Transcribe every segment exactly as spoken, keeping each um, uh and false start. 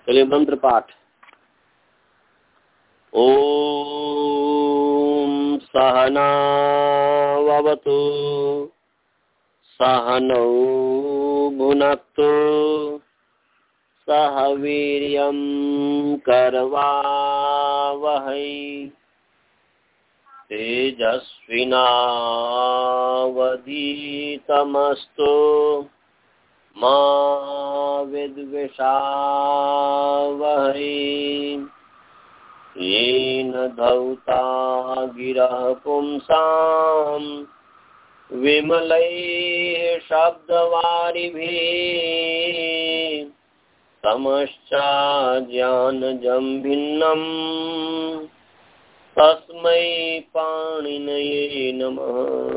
चलिए मंत्र पाठ। ओम सहनावतु सहनौ भुनक्तु सह वीर्यं करवावहै तेजस्विनावधीतमस्तु मा विद्विषावहै। येन धौता गिरः पुंसां विमलैः शब्दवारिभिः तमश्चाज्ञानजं भिन्नं तस्मै पाणिनये नमः।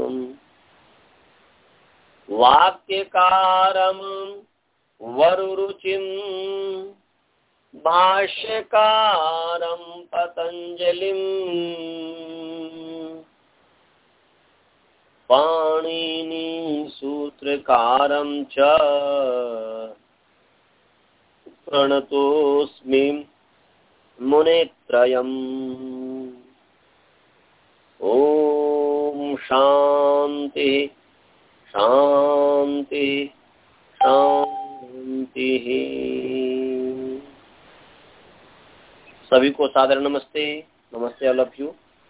वाक्यकारं वरुरुचिं भाष्यकारं पतञ्जलिं पाणिनि सूत्रकारं च प्रणतोऽस्मि मुनित्रयम्। ओम शांति शांति शांति। सभी को सादर नमस्ते। नमस्ते ऑल ऑफ यू।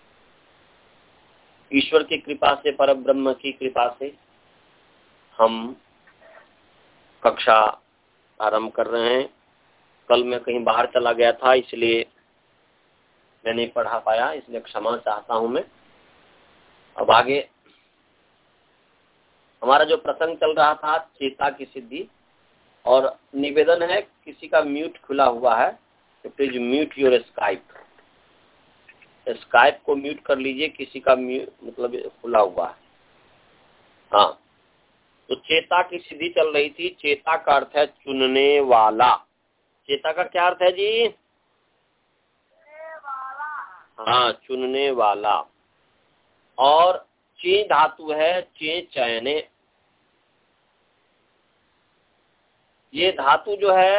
ईश्वर की कृपा से, परब्रह्म की कृपा से हम कक्षा आरंभ कर रहे हैं। कल मैं कहीं बाहर चला गया था, इसलिए मैं नहीं पढ़ा पाया, इसलिए क्षमा चाहता हूं मैं। अब आगे हमारा जो प्रसंग चल रहा था चेता की सिद्धि, और निवेदन है किसी का म्यूट खुला हुआ है तो please mute your Skype. Skype को म्यूट कर लीजिए, किसी का म्यूट मतलब खुला हुआ है। हाँ, तो चेता की सिद्धि चल रही थी। चेता का अर्थ है चुनने वाला। चेता का क्या अर्थ है जी? हाँ, चुनने वाला। और चे धातु है चे चयने। ये धातु जो है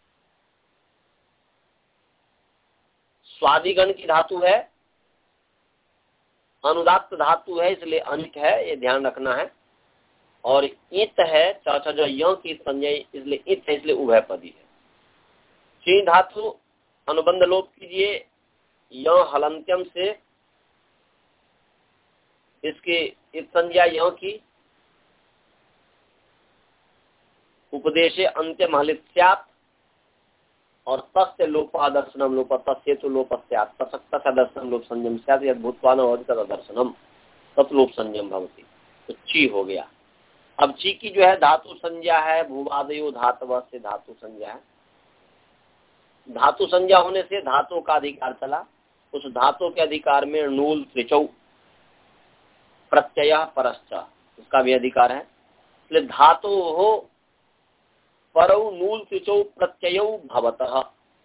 स्वादिगण की धातु है, अनुदात्त धातु है, इसलिए अनिक है, ये ध्यान रखना है। और इत है चाचा जो य की संज्ञा, इसलिए इत है, इसलिए उभयपदी है। ची धातु अनुबंध लोप कीजिए य हलंत्यम से, इसके इस संज्ञा य की उपदेशे अंत्यम हलित स्यात्, और तस्य लोपादर्शनम लोप तस्य तो लोप स्यात् तसक्त दर्शनम लोप संयम स्यात् यद भूतवान और दर्शनम तत् लोप संयम भवति। तो ची हो गया। अब ची की जो है धातु संज्ञा है भूवादयो धातव से धातु संज्ञा है। धातु संज्ञा होने से धातु का अधिकार चला। उस धातु के अधिकार में नूल त्रिचौ प्रत्यय परश्च, उसका भी अधिकार है। इसलिए धातु हो परौ नूल त्रिचौ प्रत्यय भवतः।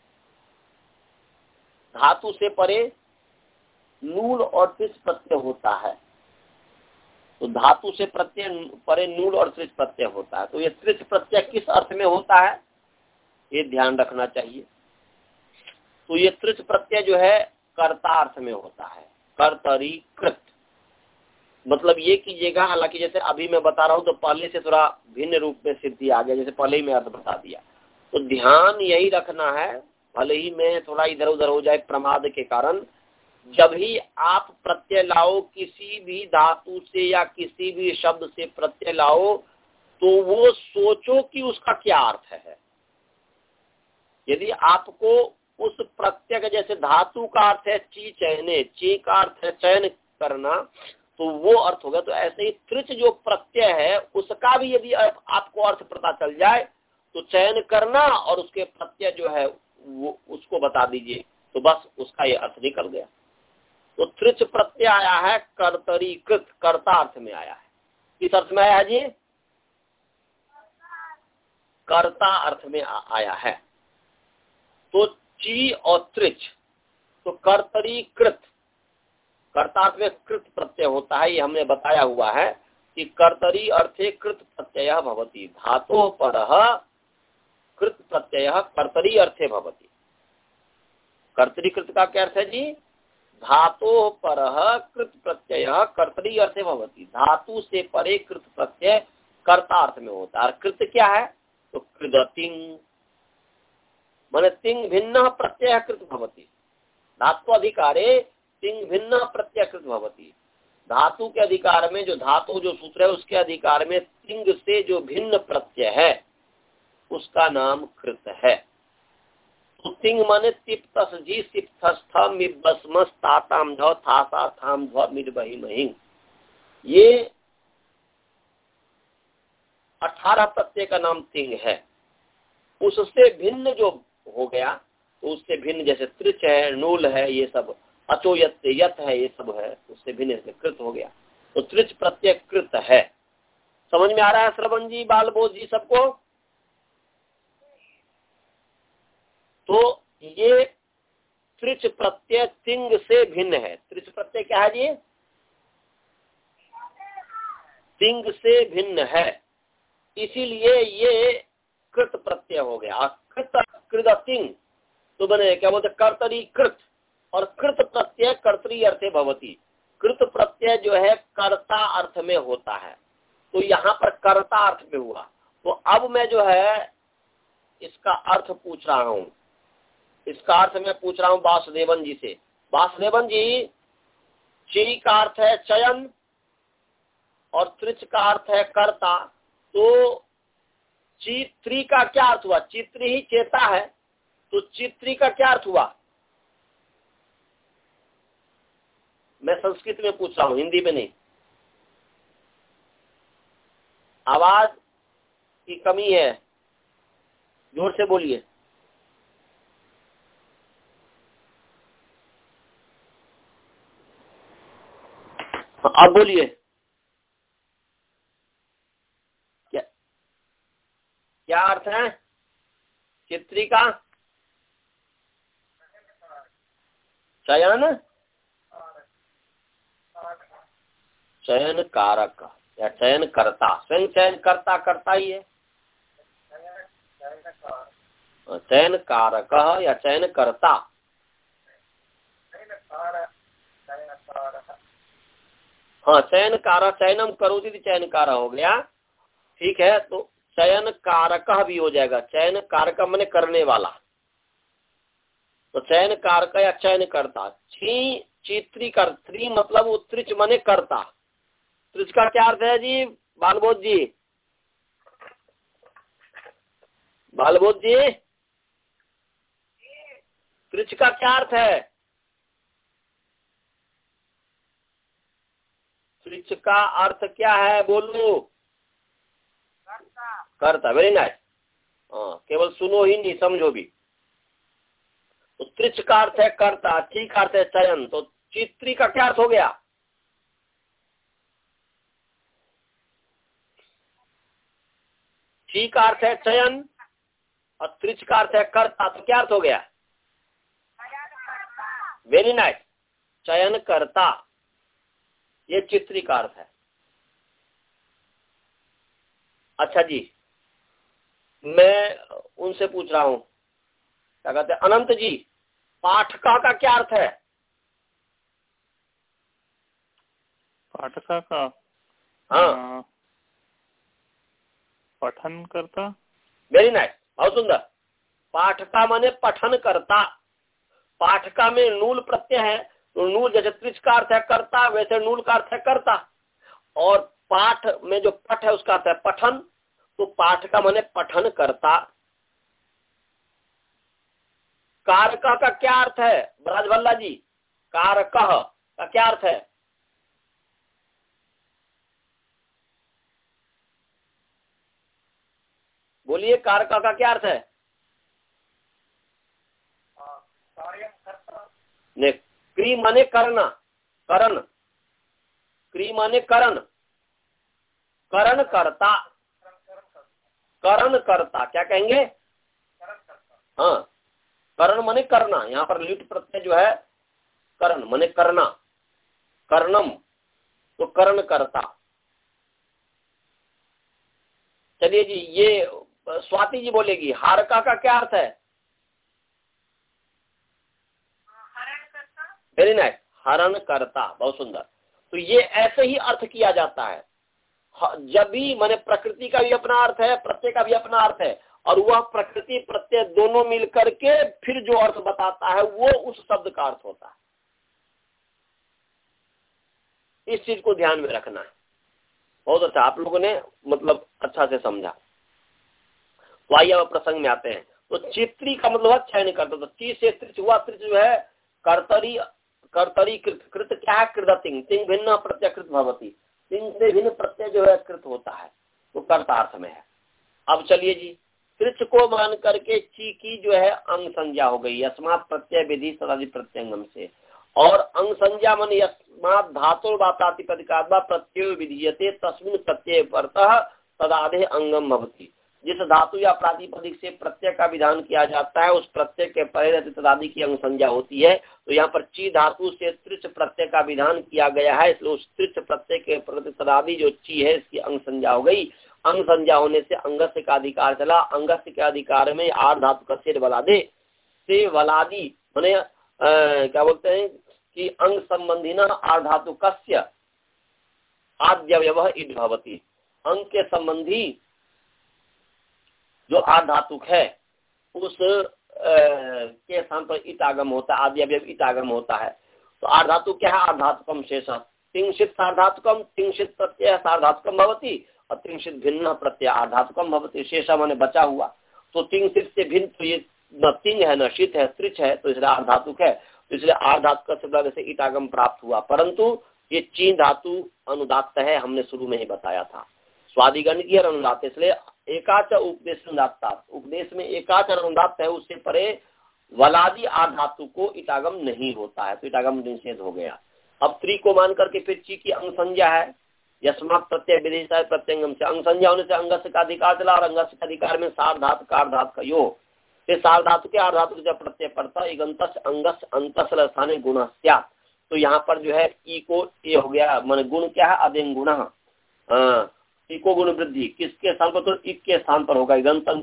धातु से परे नूल और त्रिच प्रत्यय होता है। तो धातु से प्रत्यय परे नूल और त्रिच प्रत्यय होता है। तो ये त्रिच प्रत्यय किस अर्थ में होता है ये ध्यान रखना चाहिए। तो ये त्रिच प्रत्यय जो है कर्ता अर्थ में होता है। कर्तरी कृत मतलब ये कीजिएगा, हालांकि जैसे अभी मैं बता रहा हूँ तो पहले से थोड़ा भिन्न रूप में सिद्धि आ गया, जैसे पहले ही मैं अर्थ बता दिया। तो ध्यान यही रखना है, भले ही मैं थोड़ा इधर उधर हो जाए प्रमाद के कारण। जब ही आप प्रत्यय लाओ किसी भी धातु से या किसी भी शब्द से प्रत्यय लाओ, तो वो सोचो कि उसका क्या अर्थ है। यदि आपको उस प्रत्यय का, जैसे धातु का अर्थ है ची चयने, ची का अर्थ है चयन करना, तो वो अर्थ होगा। तो ऐसे ही त्रिच जो प्रत्यय है उसका भी यदि आपको अर्थ पता चल जाए तो चयन करना और उसके प्रत्यय जो है वो उसको बता दीजिए, तो बस उसका ये अर्थ निकल गया। तो त्रिच प्रत्यय आया है कर्तरीकृत, कर्ता अर्थ में आया है। किस अर्थ में आया है जी? कर्ता अर्थ में आया है। तो ची और त्रिच, तो कर्तरीकृत, कर्ता अर्थ में कृत प्रत्यय होता है। ये हमने बताया हुआ है कि कर्तरी अर्थे कृत प्रत्यय भवति। धातु परः कृत प्रत्यय कर्तरी अर्थे भवति। कर्तरी कृत का क्या अर्थ है जी? धातु परः कृत प्रत्यय कर्तरी अर्थे भवति। धातु से परे कृत प्रत्यय कर्ता अर्थ में होता है। और कृत क्या है? तो कृदतिंग माने तिंग भिन्न प्रत्यय कृत भवति। धातु अधिकारे तिंग भिन्न प्रत्यय कृत भवति। धातु के अधिकार में जो धातु जो सूत्र है उसके अधिकार में तिंग से जो भिन्न प्रत्यय है उसका नाम कृत है। तो तिंग माने तिप तस जी सिप थस्थ मिबस्मस ताताम ध थासा थाम ध मिरबही महिंग। ये अठारह प्रत्यय का नाम तिंग है। उससे भिन्न जो हो गया तो उससे भिन्न जैसे त्रिच है, नूल है, ये सब अचो यत यत है, ये सब है, उससे भिन्न से कृत हो गया। तो त्रिच प्रत्यय कृत है। समझ में आ रहा है श्रवण जी, बालबोध जी सबको? तो ये त्रिच प्रत्यय तिंग से भिन्न है। त्रिच प्रत्यय क्या है जी? तिंग से भिन्न है, इसीलिए ये कृत प्रत्यय हो गया। कृत कृत तिंग तो बने क्या बोलते? कर्तरी कृत। और कृत प्रत्यय कर्तरी अर्थे भवति। कृत प्रत्यय जो है कर्ता अर्थ में होता है, तो यहाँ पर कर्ता अर्थ में हुआ। तो अब मैं जो है इसका अर्थ पूछ रहा हूँ, इसका अर्थ मैं पूछ रहा हूँ वासुदेवन जी से। वासुदेवन जी, ची का अर्थ है चयन और त्रिच का अर्थ है कर्ता। तो चित्री का क्या अर्थ हुआ? चित्री ही चेता है, तो चित्री का क्या अर्थ हुआ? मैं संस्कृत में पूछ रहा हूँ, हिंदी में नहीं। आवाज की कमी है, जोर से बोलिए। अब बोलिए। क्या क्या अर्थ है चित्री का? चयन चयन कारक या चयन करता। स्वयं चयन करता करता ही है। चयन कारक या चयन करता। हाँ, चयन कारक, चयनम करोति चयन कारक हो गया। ठीक है, तो चयन कारक भी हो जाएगा। चयन कारक माने करने वाला, तो चयन कारक या चयन करता। छी चित्री कर, त्री मतलब उत्तरिच माने करता। त्रिच का क्या अर्थ है जी बालबोध जी? बालबोध जी, त्रिच का क्या अर्थ है? त्रिच का अर्थ क्या है बोलो? करता। Very nice. हाँ, केवल सुनो ही नहीं, समझो भी। तो त्रिच का अर्थ है करता, ची का अर्थ है चयन। तो चित्री का क्या अर्थ हो गया? ची का अर्थ है चयन और त्रिच का अर्थ है करता, तो क्या अर्थ हो गया? वेरी नाइस, चयन करता, ये चित्री का अर्थ है। अच्छा जी, मैं उनसे पूछ रहा हूँ, क्या कहते हैं अनंत जी, पाठका का क्या अर्थ है? पाठका का? हाँ, पठन करता। वेरी नाइस, बहुत सुंदर। पाठका माने पठन करता। पाठका में नूल प्रत्यय है, तो नूल जैसे त्रिच का अर्थ है करता, वैसे नूल का अर्थ है करता। और पाठ में जो पठ है उसका अर्थ है पठन, तो पाठका माने पठन करता। कारका का क्या अर्थ है ब्राजभल्ला जी? कारकः का क्या अर्थ है? बोलिए, कारका का क्या अर्थ है? ने क्री माने करना, करण। क्री माने करण, करण करता, करण करता क्या कहेंगे? हाँ, करण माने करना। यहाँ पर लिट प्रत्यय जो है करण माने करना, कर्णम, तो करण करता। चलिए जी, ये स्वाति जी बोलेगी हारका का क्या अर्थ है? वेरी नाइस, हरण करता, बहुत सुंदर। तो ये ऐसे ही अर्थ किया जाता है जब भी, माने प्रकृति का भी अपना अर्थ है, प्रत्यय का भी अपना अर्थ है, और वह प्रकृति प्रत्यय दोनों मिलकर के फिर जो अर्थ बताता है वो उस शब्द का अर्थ होता है। इस चीज को ध्यान में रखना है। बहुत अच्छा, आप लोगों ने मतलब अच्छा से समझा। तो आइए अब प्रसंग में आते हैं। तो चित्री का मतलब है क्षय नहीं करता। तो ची से त्रिच हुआ, त्रिच जो है कर्तरी, कर्तरी कृत, कृत क्या है? कृदतिंग, तिंग भिन्न प्रत्यय कृत भवती, तिंग से भिन्न प्रत्यय जो है कृत होता है, तो कर्तार्थ में है। अब चलिए जी, त्रिच को मान करके ची की जो है अंग संज्ञा हो गई यस्मात् प्रत्यय विधि सदादि प्रत्यंगम से, और अंग संज्ञा मन यस्मात् धातु वा प्रातिपदिकात् वा प्रत्यय विधीयते तस्मिन् प्रत्यय परतः तदादे अंगम भवति। जिस धातु या प्रातिपदिक से प्रत्यय का विधान किया जाता है उस प्रत्यय के परे रहते तदादि की अंग संज्ञा होती है। तो यहाँ पर ची धातु से त्रिच प्रत्यय का विधान किया गया है, इसलिए उस त्रिच प्रत्यय के प्रति तदादि जो ची है इसकी अंग संज्ञा हो गई। अंग संज्ञा होने से अंगस्य का अधिकार चला। अंगस्य के अधिकार में आर धातु का शेर वलादे से वलादी मैंने क्या बोलते हैं कि अंग संबंधी न आर धातु कस्य आद्यवयव इड भवति। अंग के संबंधी जो आर धातुक है उस आ, के स्थान पर इत आगम होता है, आद्यवयव इत आगम होता है। तो आर धातु क्या है? आर धातुकम शेष तिंशित सार्धातुकम, तिंशित प्रत्यय सार्धातुकम भवति और तिंशित भिन्न प्रत्यय आर्धातुकम भवति। शेष माने बचा हुआ। तो तिंशित से भिन्न, तो ये न तिंग है न शीत है, त्रिच है, तो इसलिए आर्धातुक है, तो इसलिए आर्धातुक से से इत आगम प्राप्त हुआ। परंतु ये चीन धातु अनुदात्त है, हमने शुरू में ही बताया था। स्वादिगण की और अनुदात, इसलिए एकाच उपदेश अनुदात्ता, उपदेश में एकाच अनुदात है, उससे परे वलादी आर्ध धातु को इटागम नहीं होता है, तो इटागम निषेध हो गया। अब त्रि को मान करके फिर ची की अंग संज्ञा है यस्मात् प्रत्यय विदेशा प्रत्यंगम से, अंग संज्ञा होने से अंगस्य का अधिकार चला, और अंगस्य का अधिकार में सार धातु का धातु का योग, फिर सार धातु के आर्ध धातु जब प्रत्यय पड़ता इगंतस अंगस अंतस स्थाने गुण स्या। तो यहाँ पर जो है ई को ए हो गया, मान गुण क्या है? अदेंग गुण, इको गुण वृद्धि किसके स्थान पर? तो इक के स्थान पर होगा। अंतिम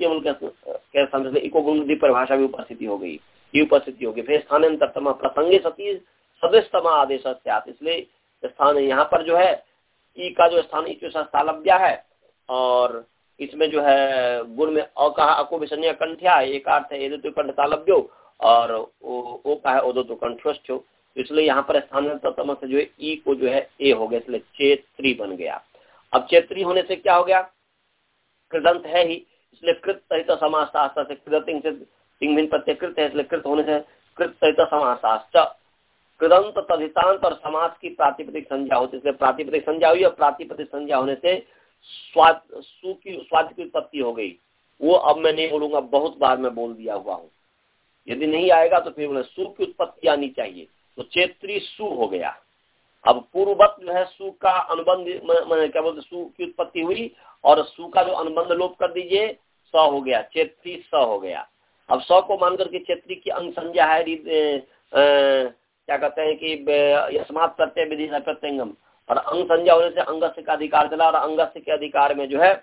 के स्थान पर इको गुण वृद्धि परिभाषा भी उपस्थिति हो गई, ये उपस्थिति होगी। फिर स्थानांतरतम प्रसंगे सती सदृशतम आदेश, इसलिए स्थान यहाँ पर जो है ई का जो स्थान इक्वलव्या है, और इसमें जो है गुण में अ कहा अको विसन्या कंठ्या, एक अर्थ है एदो कंठ तालव्यो, और ओ का है ओदो तो कंठ्योष्ठ्यो। इसलिए यहाँ पर स्थानांतरतम से जो है ई को जो है ए हो गया, इसलिए चेत्री बन गया। अब चेत्री होने से क्या हो गया? कृदंत है ही, इसलिए कृत सहित समासास्त्र से कृदंत से तिंग प्रत्यय कृत है, इसलिए कृत होने से कृत सहित समासास्त्र कृदंत तदितांत और समास की प्रातिपदिक संज्ञा होती है, इसलिए प्रातिपदिक संज्ञा हुई, और प्रातिपदिक संज्ञा होने से स्वाद सु की स्वाद की उत्पत्ति हो गई। वो अब मैं नहीं बोलूंगा, बहुत बार मैं बोल दिया हुआ हूँ, यदि नहीं आएगा तो फिर सु की उत्पत्ति आनी चाहिए। तो चेत्री सु हो गया। अब पूर्ववत जो है सु का अनुबंध मैंने क्या बोलते सु की उत्पत्ति हुई, और सु का जो अनुबंध लोप कर दीजिए स हो गया, चेत्री स हो गया। अब स को मान करके चेत्री की अंग संज्ञा है ए, ए, क्या कहते हैं कि यस्मात् प्रत्यय विधि प्रत्यंगम, और अंग संज्ञा होने से अंगस्य का अधिकार चला, और अंगस्य के अधिकार में जो है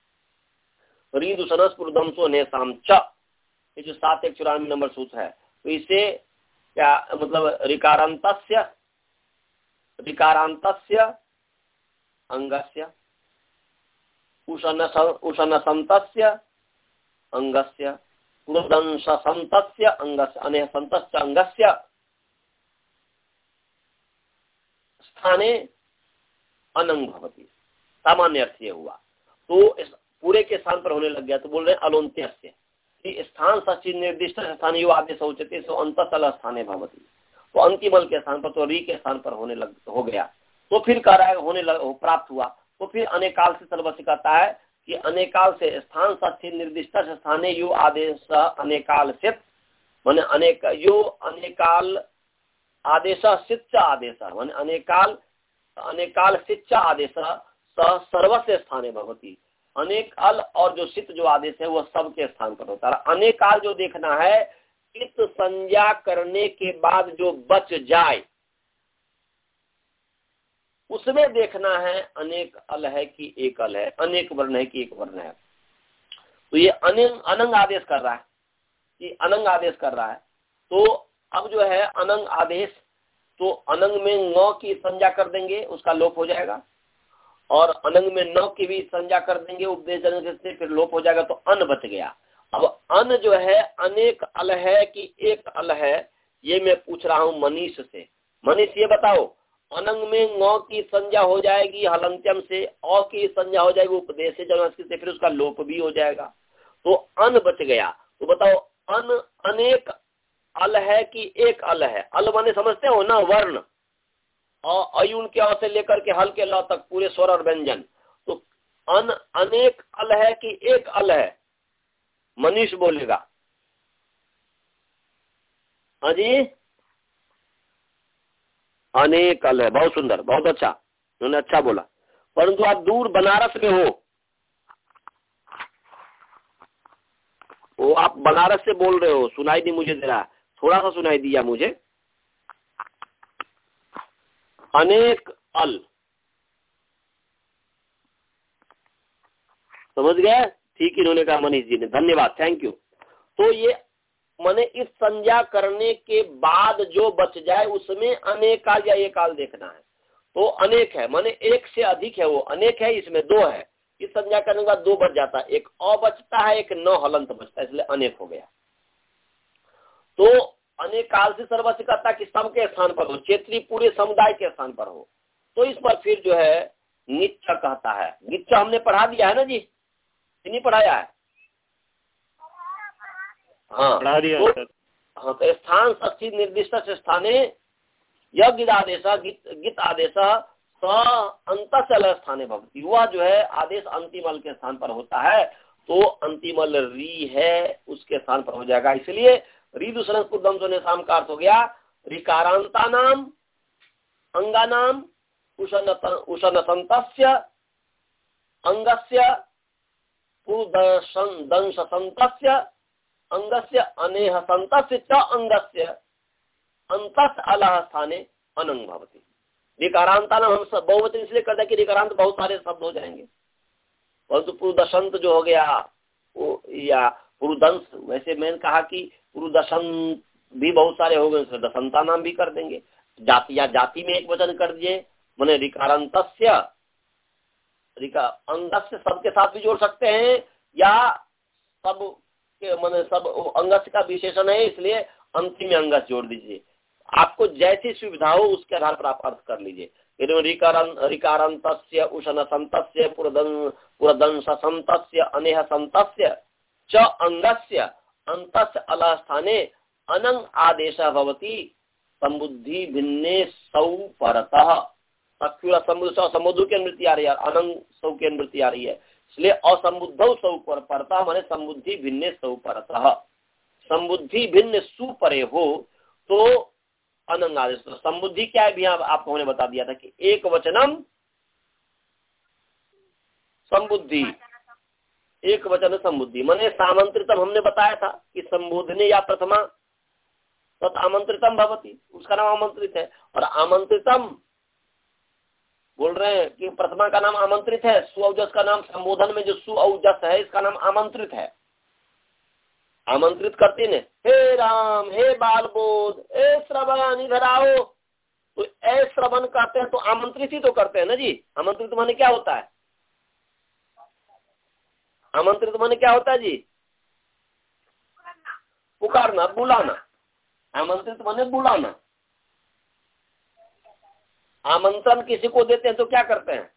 रीदुसनस पुरुदमसो नेसाम च, ये जो सात एक चौरानवे नंबर सूत्र है। तो इसे क्या मतलब? ऋकारांतस्य ऋकारांतस्य अंगस्य उषन उषन संतस्य अंगस्य पुरुदंश संतस्य अंगस्य अनेह संतस्य अंगस्य स्थाने अनंग भवति। सामान्य अर्थ ये हुआ। तो इस पूरे के स्थान पर होने लग गया, तो बोल रहे अलोन्त्यस्य कि स्थान सचिव निर्दिष्ट स्थान यो आदेश उच्यते सो अंततल स्थाने भवति। तो अंतिमल के स्थान पर, तो री के स्थान पर होने लग हो गया। तो फिर कह रहा है होने लग हो, प्राप्त हुआ। तो फिर अनेकाल से सर्वस्य कहता है कि अनेकाल से स्थान सचिव निर्दिष्ट स्थाने यो आदेश अनेकाल सित, माने अनेक यो अनेकाल आदेश सिच्च आदेश, माने अनेकाल अनेकाल सिच्च आदेश सर्वस्य स्थाने भवति। अनेक अल और जो सित जो आदेश है वो सबके स्थान पर होता है। अनेकाल जो देखना है इत संज्ञा करने के बाद जो बच जाए उसमें देखना है अनेक अल है कि एक अल है, अनेक वर्ण है कि एक वर्ण है। तो ये अनंग अनंग आदेश कर रहा है, ये अनंग आदेश कर रहा है। तो अब जो है अनंग आदेश, तो अनंग में न की संज्ञा कर देंगे, उसका लोप हो जाएगा, और अनंग में न की भी संज्ञा कर देंगे उपदेश जन से, फिर लोप हो जाएगा, तो अन बच गया। अब अन जो है अनेक अल है कि एक अल है, ये मैं पूछ रहा हूं मनीष से। मनीष ये बताओ, अनंग में न की संज्ञा हो जाएगी हलंत्यम से, अ की संज्ञा हो जाएगी उपदेश जन से, फिर उसका लोप भी हो जाएगा, तो अन बच गया। तो बताओ अन अनेक अल है कि एक अल है? अल माने समझते हो ना, वर्ण, अयुन के अ से लेकर के हल के ल तक पूरे स्वर और व्यंजन। तो अन अनेक अल है कि एक अल है? मनीष बोलेगा। हाँ जी, अनेक अल है। बहुत सुंदर, बहुत अच्छा, उन्होंने अच्छा बोला। परंतु आप दूर बनारस में हो, वो आप बनारस से बोल रहे हो, सुनाई नहीं मुझे दे रहा, थोड़ा सा सुनाई दिया मुझे। अनेक अल, समझ गए? ठीक इन्होंने कहा मनीष जी ने, धन्यवाद, थैंक यू। तो ये माने इस संज्ञा करने के बाद जो बच जाए उसमें अनेकाल या एकाल देखना है। तो अनेक है माने एक से अधिक है, वो अनेक है, इसमें दो है, इस संज्ञा करने के बाद दो बच जाता है, एक अ बचता है, एक न हलंत बचता है, इसलिए अनेक हो गया। तो अनेक काल से सर्वस्व कहता कि सम के स्थान पर हो, क्षेत्रीय पूरे समुदाय के स्थान पर हो, तो इस पर फिर जो है निच्च कहता है। निच्च हमने पढ़ा दिया है ना जी, नहीं पढ़ाया है? हाँ पढ़ा दिया तो, सर। हाँ तो स्थान षष्ठी निर्दिष्ट स्थाने यह गित आदेश गित गित आदेश स अंत स्थाने भवती, वह जो है आदेश अंतिमल के स्थान पर होता है, तो अंतिमल री है उसके स्थान पर हो जाएगा। इसलिए री दूसरे कुदम शाम का अर्थ हो गया रिकारांता नाम अंगा नाम उषण संतस्य अंगस्य पुरुदंश संतस्य अंगस्य अनेह संतस्य च अंगस्य अंतस अलह स्थाने अनंग भवति। रिकारांता नाम हम सब बहुवचन इसलिए करते हैं कि रिकारांत बहुत सारे शब्द हो जाएंगे, परंतु पुरुदंश जो हो गया वो, या पुरुदंश, वैसे मैंने कहा कि पुरुदंश भी बहुत सारे हो गए, दशंता नाम भी कर देंगे। जाति या जाति में एक वचन कर दिए, मैंने रिकारांतस्य रिका अंगस्य सबके साथ भी जोड़ सकते हैं, या सब के मैंने सब अंगस्य का विशेषण है, इसलिए अंतिम में अंगस जोड़ दीजिए। आपको जैसी सुविधा हो उसके आधार पर आप अर्थ कर लीजिए। रिकारांतस्य उषण संतस्य पुरदंश संतस्य अनेह संतस्य च अंगस्य अंतस्य अलह स्थाने अनंग आदेश भवति संबुद्धि भिन्ने सौ परतः। समुद्र की अनुवृत्ति आ रही है, अनंग सौ की अनुवृत्ति आ रही है, इसलिए असंबुद्ध सौ पर परता माने संबुद्धि भिन्ने सौ परतः। संबुद्धि भिन्न सुपरे हो तो अनंग आदेश। तो संबुद्धि क्या है भी आपको हमने बता दिया था कि एक वचनम संबुद्धि, एक वचन संबुद्धि माने सामंत्रितम हमने बताया था कि संबोधने या प्रथमा तत् आमंत्रितम भवति, उसका नाम आमंत्रित है। और आमंत्रितम बोल रहे हैं कि प्रथमा का नाम आमंत्रित है, सुऔजस का नाम, संबोधन में जो सुऔजस है इसका नाम आमंत्रित है। आमंत्रित करते ने, हे राम, हे बालबोध, ए श्रवण इधर आओ, तो ए श्रवण कहते हैं तो आमंत्रित ही तो करते हैं ना जी। आमंत्रित माने क्या होता है? आमंत्रित माने क्या होता है जी? पुकारना, बुलाना। आमंत्रित माने बुलाना। आमंत्रण किसी को देते हैं तो क्या करते हैं?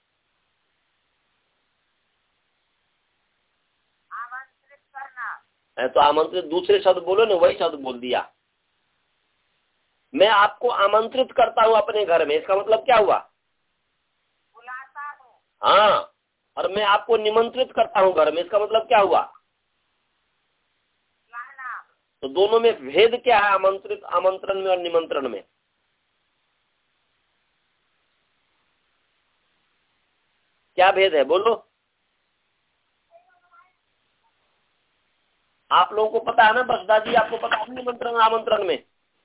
आमंत्रित करना। तो आमंत्रित दूसरे शब्द बोलो ना, वही शब्द बोल दिया। मैं आपको आमंत्रित करता हूं अपने घर में, इसका मतलब क्या हुआ? बुलाता हूं। हाँ, और मैं आपको निमंत्रित करता हूं घर में, इसका मतलब क्या हुआ? लाना। तो दोनों में भेद क्या है? आमंत्रित आमंत्रण में और निमंत्रण में क्या भेद है? बोलो। आप लोगों को पता है ना बसदा जी, आपको पता है निमंत्रण आमंत्रण में?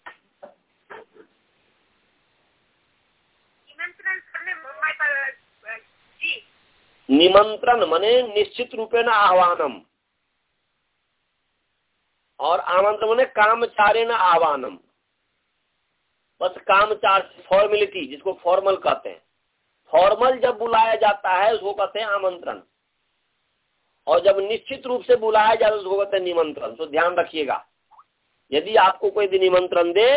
निमंत्रण करने जी, निमंत्रण माने निश्चित रूपेण आह्वानम, और आमंत्रण माने कामचारे न आह्वानम, बस कामचार फॉर्मेलिटी जिसको फॉर्मल कहते हैं, फॉर्मल जब बुलाया जाता है उसको कहते हैं आमंत्रण, और जब निश्चित रूप से बुलाया जाता है उसको कहते हैं निमंत्रण। तो ध्यान रखिएगा, यदि आपको कोई निमंत्रण दे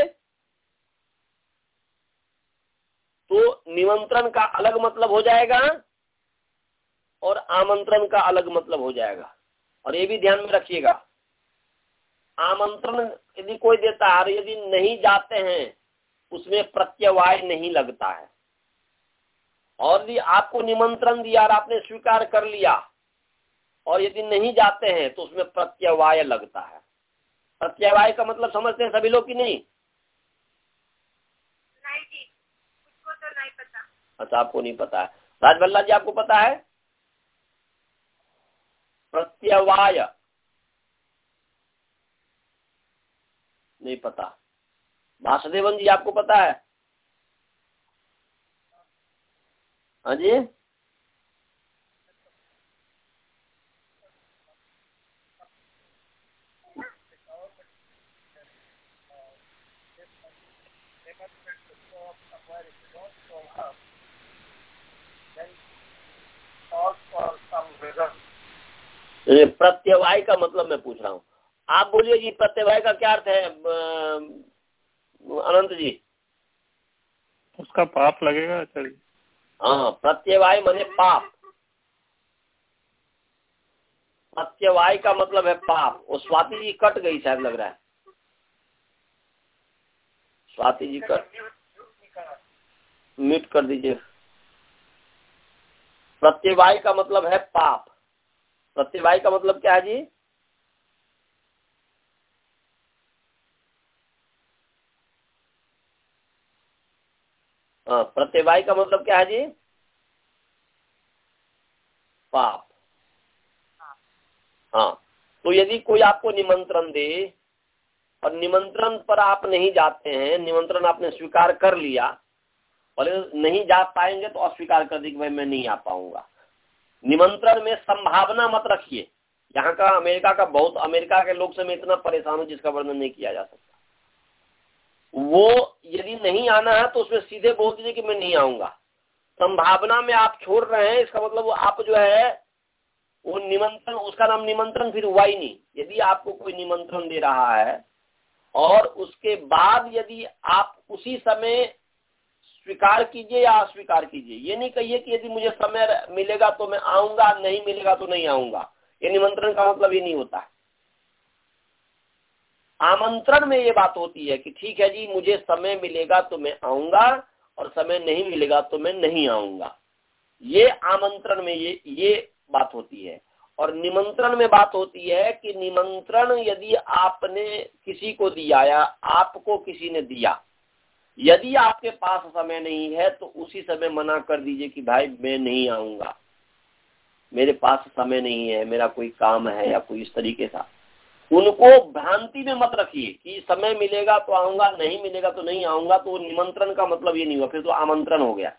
तो निमंत्रण का अलग मतलब हो जाएगा और आमंत्रण का अलग मतलब हो जाएगा। और ये भी ध्यान में रखिएगा, आमंत्रण यदि कोई देता है और यदि नहीं जाते हैं उसमें प्रत्यवाय नहीं लगता है, और यदि आपको निमंत्रण दिया और आपने स्वीकार कर लिया और यदि नहीं जाते हैं तो उसमें प्रत्यवाय लगता है। प्रत्यवाय का मतलब समझते हैं सभी लोग कि नहीं? नहीं जी, मुझको तो नहीं पता। अच्छा, आपको नहीं पता है। राजभल्ला जी आपको पता है प्रत्यवाय? नहीं पता। वासुदेवन जी आपको पता है? हाँ जी, प्रत्यवाय का मतलब मैं पूछ रहा हूँ। आप बोलिए जी, प्रत्यवाय का क्या अर्थ है अनंत जी? उसका पाप लगेगा आचार्य? हाँ, प्रत्यवाय माने पाप। प्रत्यवाय का मतलब है पाप। वो स्वाति जी कट गई शायद, लग रहा है स्वाति जी कट, म्यूट कर दीजिए। प्रत्यवाय का मतलब है पाप। प्रत्यवाय का मतलब क्या है जी? हाँ, प्रत्यवाय का मतलब क्या है जी? पाप। हाँ, तो यदि कोई आपको निमंत्रण दे और निमंत्रण पर आप नहीं जाते हैं, निमंत्रण आपने स्वीकार कर लिया और नहीं जा पाएंगे तो अस्वीकार कर दी कि भाई मैं नहीं आ पाऊंगा। निमंत्रण में संभावना मत रखिए। यहाँ का अमेरिका का बहुत, अमेरिका के लोग से मैं इतना परेशान हूँ जिसका वर्णन नहीं किया जा सकता। वो यदि नहीं आना है तो उसमें सीधे बोल दीजिए कि मैं नहीं आऊंगा। संभावना में आप छोड़ रहे हैं, इसका मतलब वो आप जो है वो निमंत्रण, उसका नाम निमंत्रण फिर हुआ ही नहीं। यदि आपको कोई निमंत्रण दे रहा है और उसके बाद यदि आप उसी समय स्वीकार कीजिए या अस्वीकार कीजिए, ये नहीं कहिए कि यदि मुझे समय मिलेगा तो मैं आऊंगा, नहीं मिलेगा तो नहीं आऊंगा। ये निमंत्रण का मतलब ये नहीं होता है। आमंत्रण में ये बात होती है कि ठीक है जी, मुझे समय मिलेगा तो मैं आऊंगा और समय नहीं मिलेगा तो मैं नहीं आऊंगा। ये आमंत्रण में ये ये बात होती है। और निमंत्रण में बात होती है कि निमंत्रण यदि आपने किसी को दिया या आपको किसी ने दिया, यदि आपके पास समय नहीं है तो उसी समय मना कर दीजिए कि भाई मैं नहीं आऊंगा, मेरे पास समय नहीं है, मेरा कोई काम है या कोई इस तरीके से। उनको भ्रांति में मत रखिए कि समय मिलेगा तो आऊंगा, नहीं मिलेगा तो नहीं आऊंगा। तो निमंत्रण का मतलब ये नहीं हुआ, फिर तो आमंत्रण हो गया।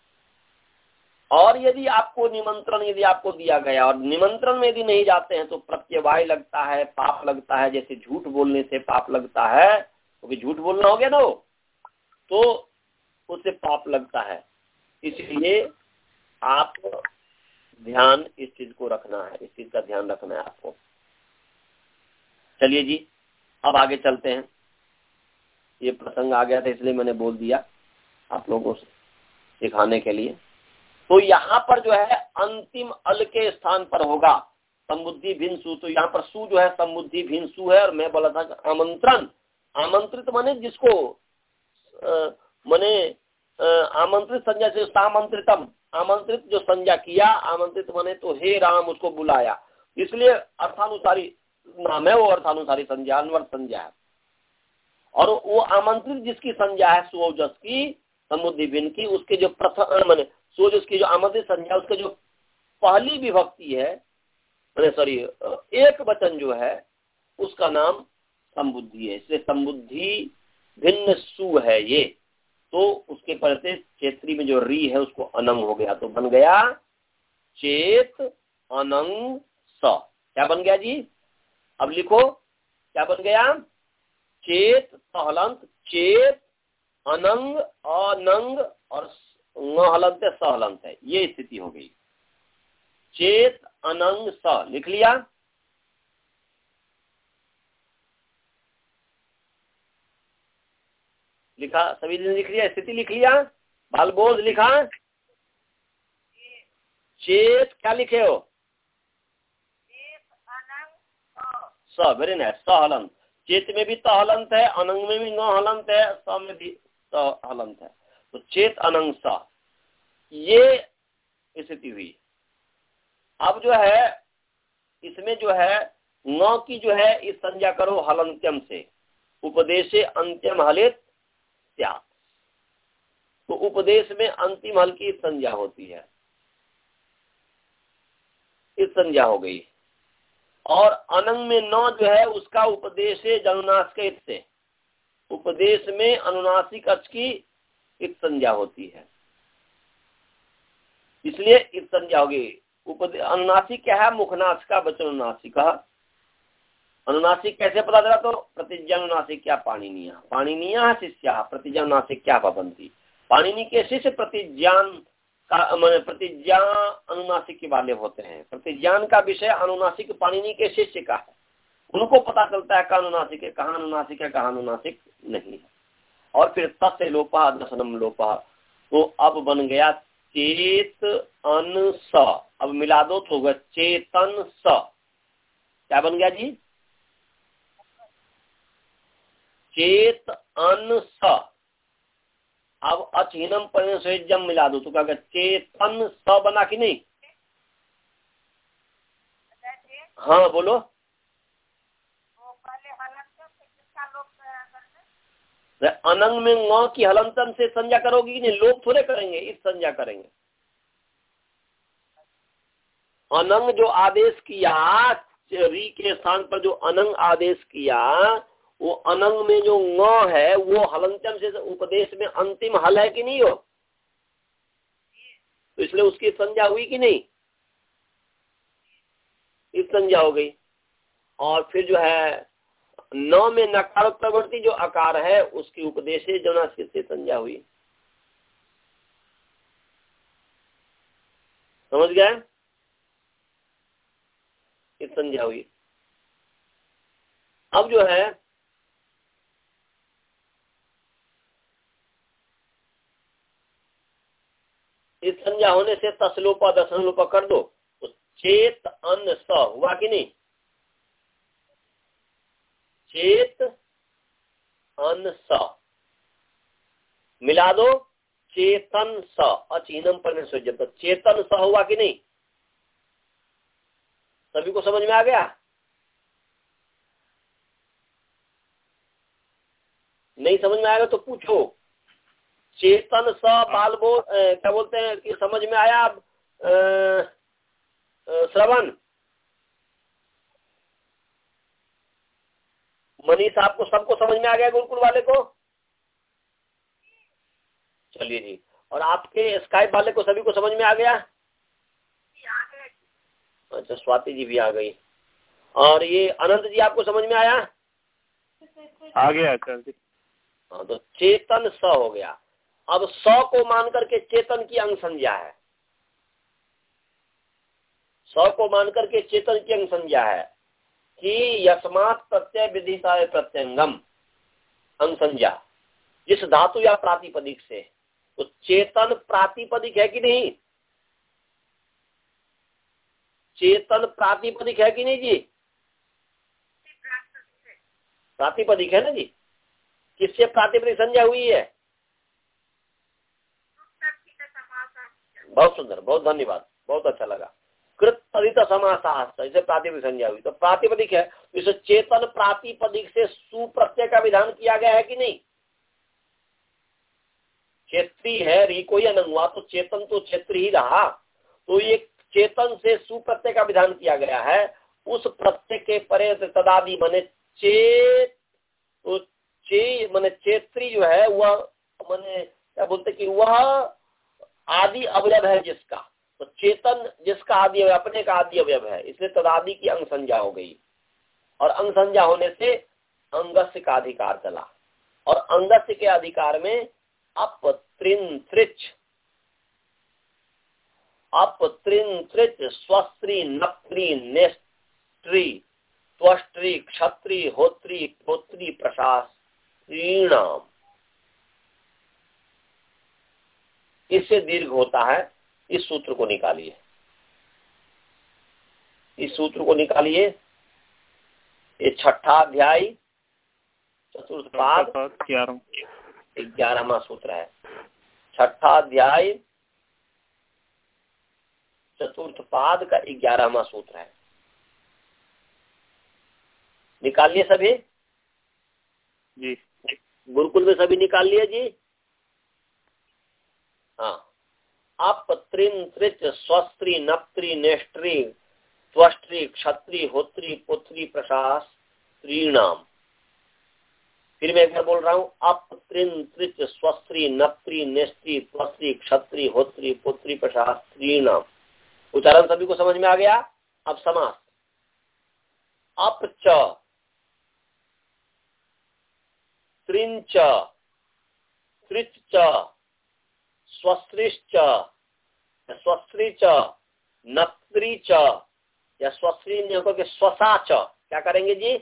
और यदि आपको निमंत्रण यदि आपको दिया गया और निमंत्रण में यदि नहीं जाते हैं तो प्रत्यवाय लगता है, पाप लगता है। जैसे झूठ बोलने से पाप लगता है, क्योंकि तो झूठ बोलना हो गया ना, तो उससे पाप लगता है। इसलिए आप ध्यान इस चीज को रखना है, इस चीज का ध्यान रखना है आपको। चलिए जी, अब आगे चलते हैं। ये प्रसंग आ गया था इसलिए मैंने बोल दिया आप लोगों को सिखाने के लिए। तो यहाँ पर जो है अंतिम अल के स्थान पर होगा समुद्धि भिन्न सु। तो यहाँ पर सु जो है समुद्धि भिन्न सु है। और मैं बोला था आमंत्रण, आमंत्रित माने जिसको माने आमंत्रित संज्ञा से सामंत्रितम, आमंत्रित जो संज्ञा किया, आमंत्रित माने तो हे राम उसको बुलाया, इसलिए अर्थानुसारी नाम है वो, अर्थानुसारी संज्ञा, अनवर संज्ञा है। और वो आमंत्रित जिसकी संज्ञा है सुओजस की, समुद्धि भिन्न की, उसके जो प्रथम माने सुओजस की जो आमंत्रित संज्ञा, उसके जो पहली विभक्ति है, मैंने सॉरी एक वचन जो है उसका नाम संबुद्धि है। इसलिए संबुद्धि भिन्न सु है ये। तो उसके पढ़ते क्षेत्रीय में जो री है उसको अनंग हो गया, तो बन गया चेत अनंग स। क्या बन गया जी? अब लिखो क्या बन गया? चेत सहलंत, चेत अनंग अनंग और न हलंत है, सहलंत है, ये स्थिति हो गई। चेत अनंग स लिख लिया। लिखा? सभी ने लिख लिया? स्थिति लिख लिया? बालबोध लिखा? चेत क्या लिखे हो? स, वेरी नाइस, स हलंत। चेत में भी त हलंत है, अनंग में भी न हलंत है, स में भी त हलंत है, तो चेत अनंग स, ये स्थिति हुई। अब जो है इसमें जो है न की जो है इस संज्ञा करो हलंत्यम से, उपदेशे अंत्यम हलित स्यात्, तो उपदेश में अंतिम हल की संज्ञा होती है, इस संज्ञा हो गई। और अनंग में न जो है उसका उपदेशे जनुनासिक से, उपदेश में अनुनासिक अच की इस संज्ञा होती है, इसलिए इस संज्ञा होगी। अनुनासिक क्या है? मुखनाश का वचन अनुनासिक। अनुनासिक कैसे पता चला? तो प्रतिज्ञानुनासिक क्या पाणिनीय, पाणिनीय शिष्या प्रतिज्ञानुनासिक क्या भवन्ति, पाणिनि के शिष्य प्रतिज्ञान का प्रतिज्ञा अनुनासिक वाले होते हैं। प्रतिज्ञान का विषय अनुनासिक पाणिनि के शिष्य का है, उनको पता चलता है कहाँ अनुनासिक है, कहाँ अनुनासिक है, कहाँ अनुनासिक नहीं है। और फिर तस्य लोपा दशनम लोपा, तो अब बन गया चेत अन स, अब मिला दो तो होगा चेतन स। क्या बन गया जी? चेत अन स। अब अचहीनम परिणय मिला दो तो क्या? चेतन स बना कि नहीं? हाँ बोलो। अनंग में न की हलंतन से संज्ञा करोगी कि नहीं? लोग थोड़े करेंगे, इस संज्ञा करेंगे। अनंग जो आदेश किया, री के स्थान पर जो अनंग आदेश किया, वो अनंग में जो न है वो हलंतम से उपदेश में अंतिम हल है कि नहीं हो? तो इसलिए उसकी संज्ञा हुई कि नहीं? इस संज्ञा हो गई। और फिर जो है न में नकार प्रवृत्ति जो आकार है उसकी उपदेश जनुनासिक से संज्ञा हुई। समझ गए? इस संज्ञा हुई। अब जो है इस संज्ञा होने से तसलोपा दशनलोपा कर दो तो चेत अन स हुआ कि नहीं? चेत अन स मिला दो चेतन स, अचीनम पर चेतन स हुआ कि नहीं? सभी को समझ में आ गया? नहीं समझ में आएगा तो पूछो। चेतन स बाल बो क्या बोलते हैं कि समझ में आया? अब श्रवण मनीष आपको सबको समझ में आ गया? गुरुकुल वाले को? चलिए जी। और आपके स्काइप वाले को सभी को समझ में आ गया? अच्छा, स्वाति जी भी आ गई। और ये अनंत जी आपको समझ में आया? आ गया आचार्य जी। हाँ, तो चेतन स हो गया। अब स को मान करके चेतन की अंग संज्ञा है, स को मान करके चेतन की अंग संज्ञा है कि यस्मात् प्रत्यय विधिता प्रत्यंगम, अंग संज्ञा जिस धातु या प्रातिपदिक से। तो चेतन प्रातिपदिक है कि नहीं? चेतन प्रातिपदिक है कि नहीं जी? प्रातिपदिक है ना जी। किससे प्रातिपदिक संज्ञा हुई है? बहुत सुंदर, बहुत धन्यवाद, बहुत अच्छा लगा। कृत तदित समासास्थ, इसे प्रातिपदिक संज्ञा हुई। तो प्रातिपदिक है, इसे चेतन प्रातिपदिक से सुप्रत्यय का विधान किया गया है कि नहीं? क्षेत्री है, री कोई अनंग हुआ तो चेतन तो क्षेत्र ही रहा। तो ये चेतन से सुप्रत्यय का विधान किया गया है। उस प्रत्यय के परे तदादि मने चेत, तो चे मने चेत्री जो है वह मने क्या बोलते कि वह आदि अवयव है जिसका। तो चेतन जिसका आदि अवयव, अपने का आदि अवयव है, इसलिए तदादि की अंग संज्ञा हो गई। और अंग संज्ञा होने से अंगस्य का अधिकार चला, और अंगस्य के अधिकार में अप त्रिन त्रिच अप त्रिन त्रिच स्वस्त्री नप्त्री नेस्त्री त्वष्ट्री क्षत्री होत्री पोत्री प्रशास्त्रीणाम। इससे दीर्घ होता है, इस सूत्र को निकालिए, इस सूत्र को निकालिए। ये छठा अध्याय चतुर्थ पाद ग्यारहवां सूत्र है। छठा अध्याय चतुर्थ पाद का ग्यारहवां सूत्र है। निकालिए सभी जी। गुरुकुल में सभी निकाल लिए जी। हाँ, अप त्रिन त्रिच स्वस्त्री नप्त्री नेष्ट्री त्वष्ट्री क्षत्री होत्री पुत्री प्रशास त्रीणाम। फिर मैं एक बार बोल रहा हूँ, अप त्रिन त्रिच स्वस्त्री नप्त्री नेष्ट्री त्वष्ट्री क्षत्री होत्री पुत्री प्रशास त्रीणाम। उच्चारण सभी को समझ में आ गया। अब समास, अप च त्रिन च त्रिच च स्वस्त्रीश्च स्वस्त्री च नप्त्री च या स्वस्त्री नहीं होगा कि स्वसा च, क्या करेंगे जी?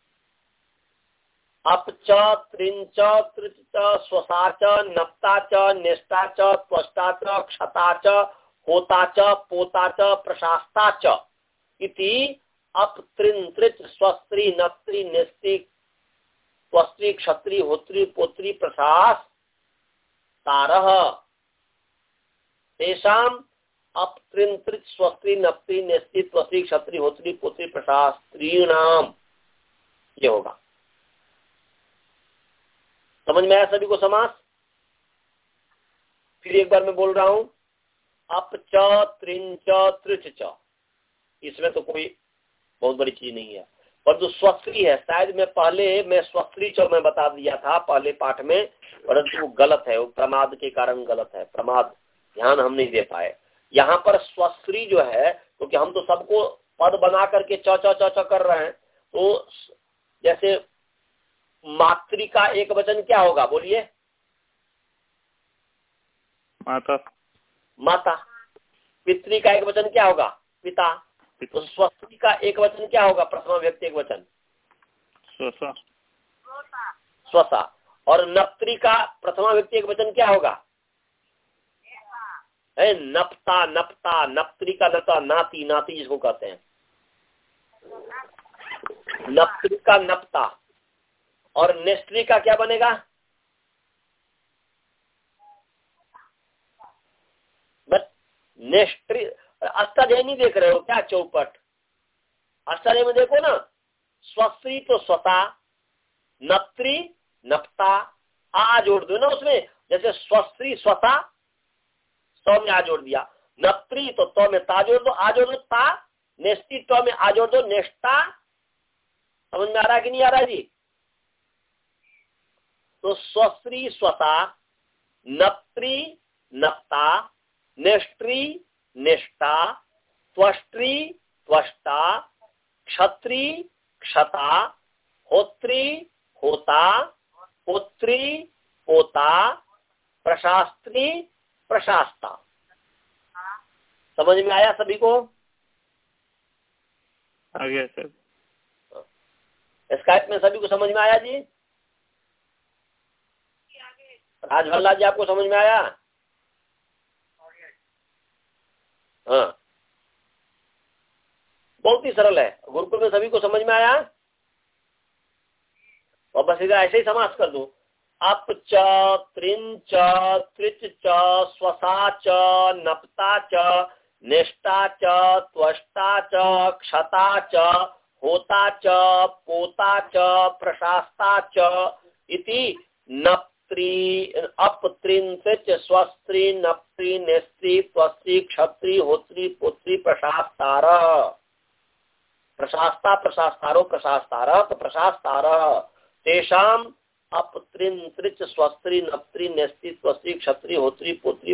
अप च त्रिन च त्रिच च स्वसा च नप्ता च निष्ठा च त्वष्टा च क्षता च होता च पोता च प्रशास्ता च इति अप त्रिन त्रिच स्वस्त्री नप्त्री निष्ठी त्वस्त्री क्षत्री होत्री पोत्री प्रशास तारः तेषाम अप त्रिन त्रिच स्वस्त्री नप्त्री नेस्त्री त्वस्त्री क्षत्री होत्री पुत्री प्रशास त्रीणाम। ये होगा। समझ में आया सभी को समास? फिर एक बार मैं बोल रहा हूं, अप च त्रिन च त्रिच च, इसमें तो कोई बहुत बड़ी चीज नहीं है, पर जो स्वस्त्री है, शायद मैं पहले मैं स्वस्त्री च मैं बता दिया था पहले पाठ में, परंतु वो गलत है, वो प्रमाद के कारण गलत है, प्रमाद ध्यान हम नहीं दे पाए। यहाँ पर स्वस्त्री जो है, क्योंकि हम तो सबको पद बना करके च च च च कर रहे हैं, तो जैसे मातृ का एक वचन क्या होगा बोलिए? माता। माता। पितृ का एक वचन क्या होगा? पिता। तो स्वस्त्री का एक वचन क्या होगा? प्रथमा व्यक्ति एक वचन स्वसा। स्वसा। और नप्त्री का प्रथमा व्यक्ति एक वचन क्या होगा? है नपता नपता। नप्त्री का नता नाती नाती जिसको कहते हैं, नप्त्री का नपता। और नेस्त्री का क्या बनेगा? बस नेस्त्री। अष्टाध्यायी नहीं देख रहे हो क्या? चौपट अष्टाध्यायी में देखो ना, स्वस्त्री तो स्वता, नप्त्री नपता, आ जोड़ दो ना उसमें, जैसे स्वस्त्री स्वता सौ में आ जोड़ दिया, नप्त्री तो तो में ता जोड़ दो, आ जोड़ दो ता, नेस्ती तो में आ जोड़ दो नेस्ता। समझ में आ रहा है कि नहीं आ रहा जी? तो स्वस्त्री स्वता, नप्त्री नप्ता, नेष्ट्री निष्ठा, त्वष्ट्री त्वष्टा, क्षत्री क्षता, होत्री होता, पुत्री पोता, प्रशास्त्री प्रशास्ता। समझ में आया सभी को? आ गया सर। स्काइप में सभी को समझ में आया जी? राजभल्ला जी आपको समझ में आया? हाँ, बहुत ही सरल है। गुरुकुल में सभी को समझ में आया? और बस इधर ऐसे ही समास कर दो, अप च त्रिन च त्रिच च स्वसा च नपता च निष्ठा च त्वष्टा च क्षता च होता च पोता च प्रशास्ता च इति नप्त्री अप त्रिन त्रिच स्वस्त्री नप्त्री नेस्त्री त्वस्त्री क्षत्री होत्री पुत्री प्रशास्तार। प्रशास्ता प्रशास्तारो प्रशास्तार तो प्रशास्तार तेषाम अप त्रिन त्रिच स्वस्त्री नप्त्री नेस्त्री त्वस्त्री क्षत्री होत्री पुत्री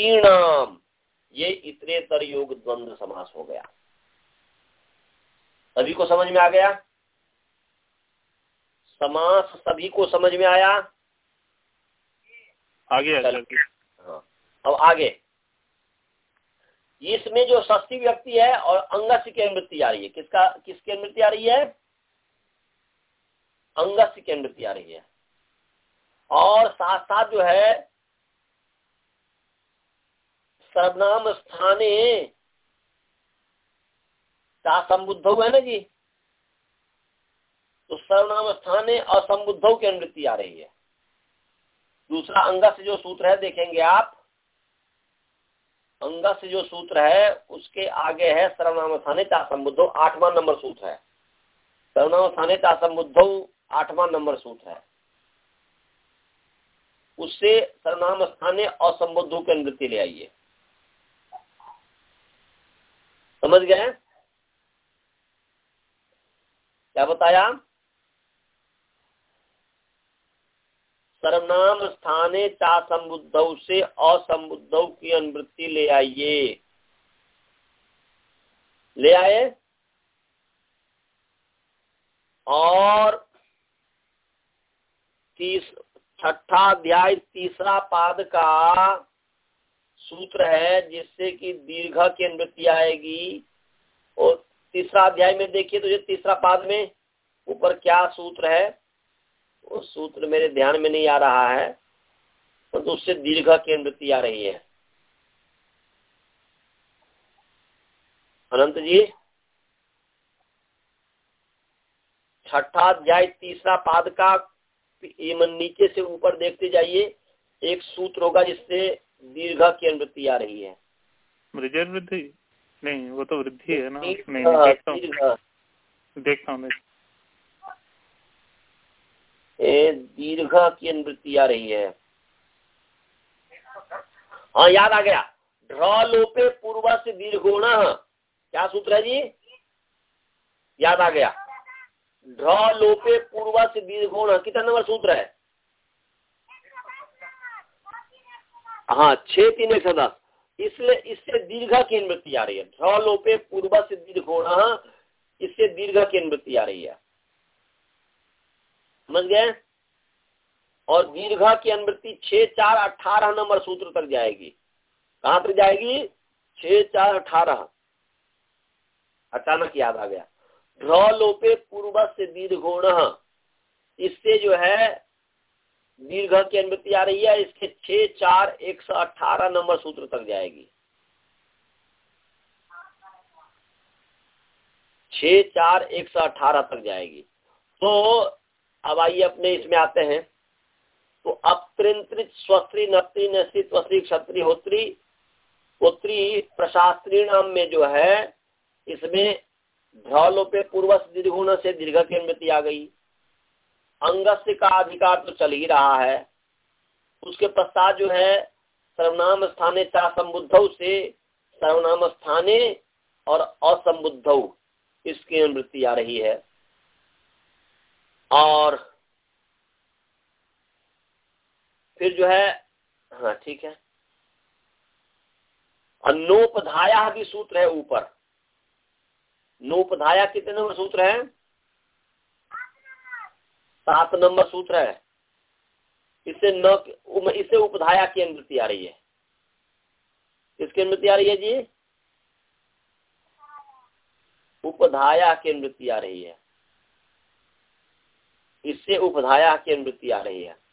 प्रशास्त्रीणाम। ये इतरेतर योग द्वंद्व समास हो गया। सभी को समझ में आ गया? समास सभी को समझ में आया? आगे आ जाओ। हाँ, अब आगे इसमें जो षष्ठी व्यक्ति है और अंगस्य की अनुवृत्ति आ रही है, किसका किसकी अनुवृत्ति आ रही है? अंगस्य की अनुवृत्ति आ रही है। और साथ साथ जो है सर्वनाम स्थाने ता संबुद्धौ है ना जी, तो सर्वनाम स्थाने और संबुद्धौ की अनुवृत्ति आ रही है। दूसरा अंगस्य जो सूत्र है देखेंगे आप, अंगस्य जो सूत्र है उसके आगे है सर्वनाम स्थाने ता संबुद्धौ, आठवां नंबर सूत्र है। सर्वनाम स्थाने ता संबुद्धौ आठवां नंबर सूत्र है, उससे सर्वनाम स्थाने और संबुद्धौ की अनुवृत्ति ले आइए। समझ गए? क्या बताया? सर्वनाम स्थाने ता संबुद्धौ से असंबुद्धौ की अनुवृत्ति ले आइए। ले आए? और तीस छठा अध्याय तीसरा पाद का सूत्र है जिससे कि दीर्घ की अनुवृत्ति आएगी। और तीसरा अध्याय में देखिए तो ये तीसरा पाद में ऊपर क्या सूत्र है, वो सूत्र मेरे ध्यान में नहीं आ रहा है, तो उससे दीर्घ की अनुवृत्ति आ रही है। अनंत जी, छठा अध्याय तीसरा पाद का नीचे से ऊपर देखते जाइए, एक सूत्र होगा जिससे दीर्घ की अनुवृत्ति आ रही है। मृजर वृद्धि नहीं, वो तो वृद्धि है ना। नहीं, नहीं देखता हूँ देखता हूँ दीर्घ की अनुवृत्ति आ रही है। हाँ, याद आ गया। ढ्र लोपे पूर्व से दीर्घोण, क्या सूत्र है जी? याद आ गया। ढ्र लोपे पूर्व से दीर्घोण कितना नंबर सूत्र है? हाँ, छह तीन एक सौ दस। इसलिए इससे दीर्घ की अनुवृत्ति आ रही है। ढ्र लोपे पूर्व से दीर्घोण, इससे दीर्घ की अनुवृत्ति आ रही है। समझ गए? और दीर्घ की अनुवृत्ति छह चार अठारह नंबर सूत्र तक जाएगी। कहां तक जाएगी? छह चार अठारह। अचानक याद आ गया। ढ्र लोपे पूर्व से दीर्घोण, इससे जो है दीर्घ की अनुवृत्ति आ रही है, इसके छह चार एक सौ अठारह नंबर सूत्र तक जाएगी। छह चार एक सौ अठारह तक जाएगी। तो अब आइए अपने इसमें आते हैं। तो अपत्रिंत्रित स्वस्त्री नत्री नस्त्री त्वस्त्री क्षत्री होत्री पुत्री प्रशास्त्री नाम में जो है इसमें ढ्र लोपे पूर्व से दीर्घोण से दीर्घ की अनुवृत्ति आ गई। अंगस्य का अधिकार तो चल ही रहा है। उसके पश्चात जो है सर्वनाम स्थाने ता संबुद्धौ से सर्वनाम स्थाने और असंबुद्धौ इसकी अनुवृत्ति आ रही है। और फिर जो है, हाँ ठीक है, नोपधाया भी सूत्र है ऊपर। नोपधाया कितने नंबर सूत्र है? सात नंबर सूत्र है। इससे न इससे उपधाया की अनुवृत्ति आ रही है। किसकी अनुवृत्ति आ रही है जी? उपधाया की अनुवृत्ति आ रही है। इससे उपधाया की अनुवृत्ति आ रही है।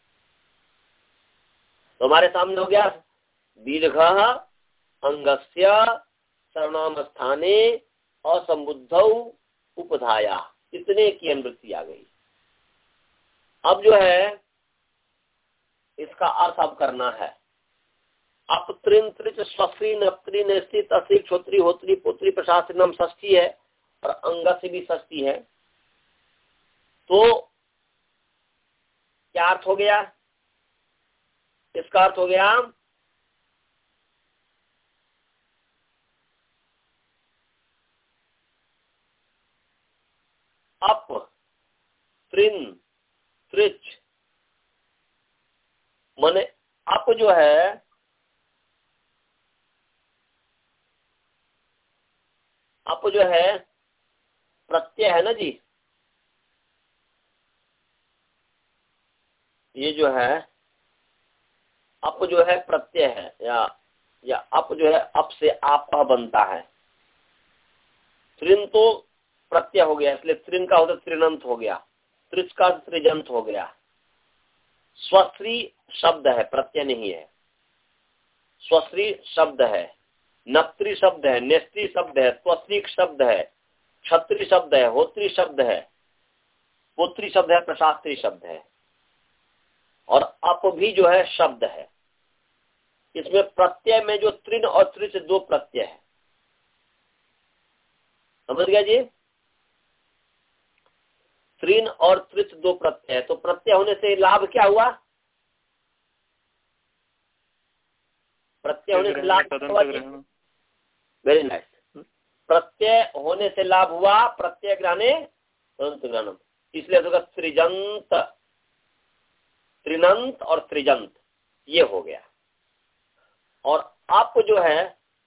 तो हमारे सामने हो गया दीर्घ अंगस्य सर्वनाम स्थाने असंबुद्धौ उपधाया, इतने की अनुवृत्ति आ गई। अब जो है इसका अर्थ अब करना है। अपत्रिन त्रिच स्वस्त्री नप्त्री नेस्त्री तस्त्री क्षोत्री होत्री पुत्री प्रशास्त्री नाम षष्ठी है और अंगस्य भी षष्ठी है। तो क्या अर्थ हो गया? इसका अर्थ हो गया अप त्रिन त्रिच, माने अप जो है अप जो है प्रत्यय है ना जी, ये जो है अप जो है प्रत्यय है, या या अप जो है अप से आप बनता है। त्रिन तो प्रत्यय हो गया, इसलिए त्रिन का होता त्रिनंत हो गया, त्रिच का त्रिजंत हो गया। स्वश्री शब्द है, प्रत्यय नहीं है। स्वश्री शब्द है, नप्त्री शब्द है, नेस्त्री शब्द है, त्वश्री शब्द है, क्षत्री शब्द है, होत्री शब्द है, पुत्री शब्द है, प्रशास्त्री शब्द है, और अप भी जो है शब्द है। इसमें प्रत्यय में जो त्रिन और त्रिच दो प्रत्यय है, समझ गया जी। त्रिन और त्रिच दो प्रत्यय है, तो प्रत्यय होने से लाभ क्या हुआ? प्रत्यय होने से लाभ हुआ, वेरी नाइस। प्रत्यय होने से लाभ हुआ प्रत्यय ग्रहणे तदंत ग्रहणम, इसलिए होगा त्रिजंत, त्रिनंत और त्रिजंत, ये हो गया। और अप जो है,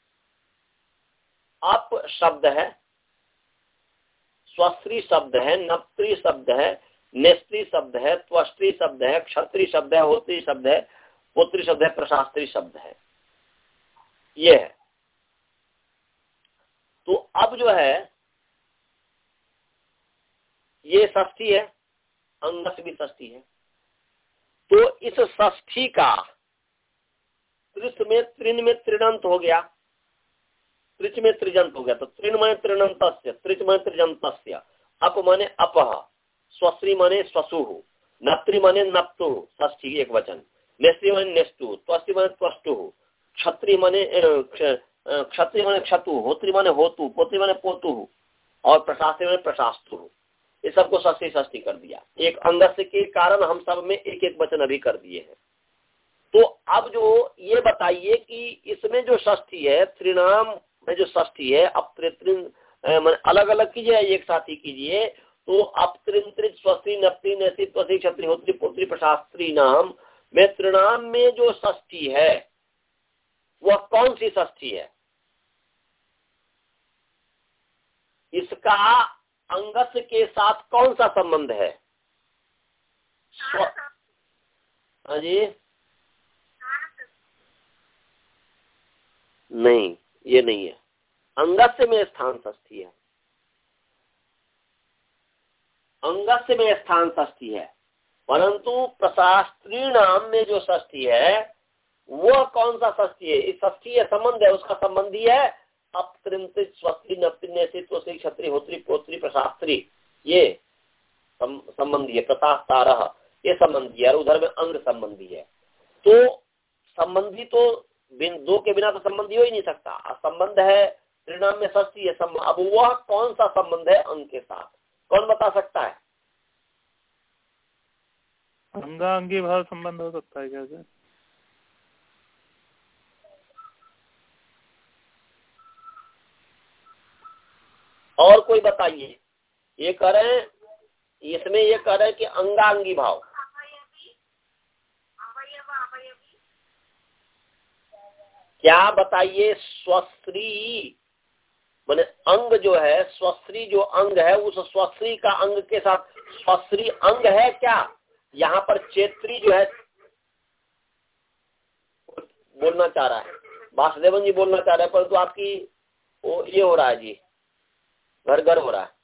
अप शब्द है, स्वश्री शब्द है, नप्त्री शब्द है, नेस्त्री शब्द है, त्वष्ट्री शब्द है, क्षत्री शब्द है, होत्री शब्द है, पुत्री शब्द है, प्रशास्त्री शब्द है, ये है। तो अब जो है ये षष्ठी है, अंगस भी षष्ठी है, तो इस षष्ठी का त्रिच में त्रिन में त्रिनंत हो गया, त्रिच में त्रिजंत हो गया, तो त्रिन माने त्रिनंतस्य, त्रिच माने त्रिजंतस्य, अप माने अपह, स्वश्री माने स्वसुः, नप्त्री माने नप्तुः, षष्ठी एक वचन, नेस्त्री माने नेस्तुः, त्वष्टि माने त्वष्टुः, क्षत्री माने क्षत्री माने क्षतु, होत्री माने होतु, पुत्री माने पोतुः, और प्रशास्त्री माने प्रशास्तुः। ये सबको षष्ठी षष्ठी कर दिया। एक अंगस्य के कारण हम सब में एक एक वचन अभी कर दिए हैं। तो अब जो ये बताइए कि इसमें जो षष्ठी है, त्रिनाम में जो षष्ठी है, अब त्रिन अलग अलग कीजिए, एक साथ ही कीजिए। तो अब त्रिन त्रिच स्वस्त्री नप्ती नैसी त्वसी क्षत्री होत्री पुत्री प्रशास्त्री नाम में त्रिनाम में जो षष्ठी है वह कौन सी षष्ठी है? इसका अंगस के साथ कौन सा संबंध है? हाँ जी, नहीं, ये नहीं है। अंगस्य में स्थान षष्ठी है, अंगस्य में स्थान षष्ठी है, परंतु प्रशास्त्री नाम में जो षष्ठी है वह कौन सा षष्ठी है? इस षष्ठी है संबंध है, उसका संबंधी है अपत्रिंतित स्वस्ति नप्तिन्यसित्व से क्षत्री होत्री पोत्री प्रशास्त्री, ये संबंधी है। प्रशास्तारः ये संबंधी है, और उधर में अंग संबंधी है। तो संबंधी तो दो के बिना तो संबंधी हो ही नहीं सकता। संबंध है, त्रिनाम में षष्ठी है। अब वह कौन सा संबंध है अंग के साथ, कौन बता सकता है? अंगा अंगी भाव संबंध हो सकता है क्या सर? और कोई बताइए। ये कह रहे हैं, इसमें ये कह रहे हैं कि अंगांगी भाव, क्या बताइए? स्वश्री माने अंग जो है, स्वश्री जो अंग है, उस स्वश्री का अंग के साथ स्वश्री अंग है क्या? यहाँ पर चेत्री जो है बोलना चाह रहा है, वासुदेवन जी बोलना चाह रहे हैं, परंतु आपकी वो ये हो रहा है जी, घर घर हो रहा है।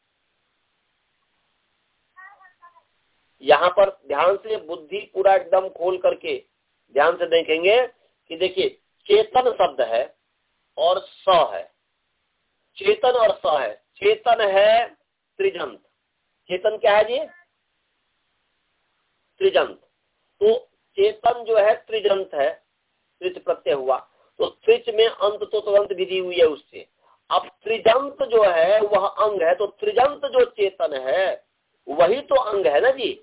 यहाँ पर ध्यान से बुद्धि पूरा एकदम खोल करके ध्यान से देखेंगे कि देखिए चेतन शब्द है और स है, चेतन और स है। चेतन है त्रिजंत, चेतन क्या है जी? त्रिजंत। तो चेतन जो है त्रिजंत है, त्रिच प्रत्यय हुआ, तो त्रिच में अंत तो तुरंत विधि हुई है उससे। अब त्रिजंत जो है वह अंग है, तो त्रिजंत जो चेतन है वही तो अंग है ना जी।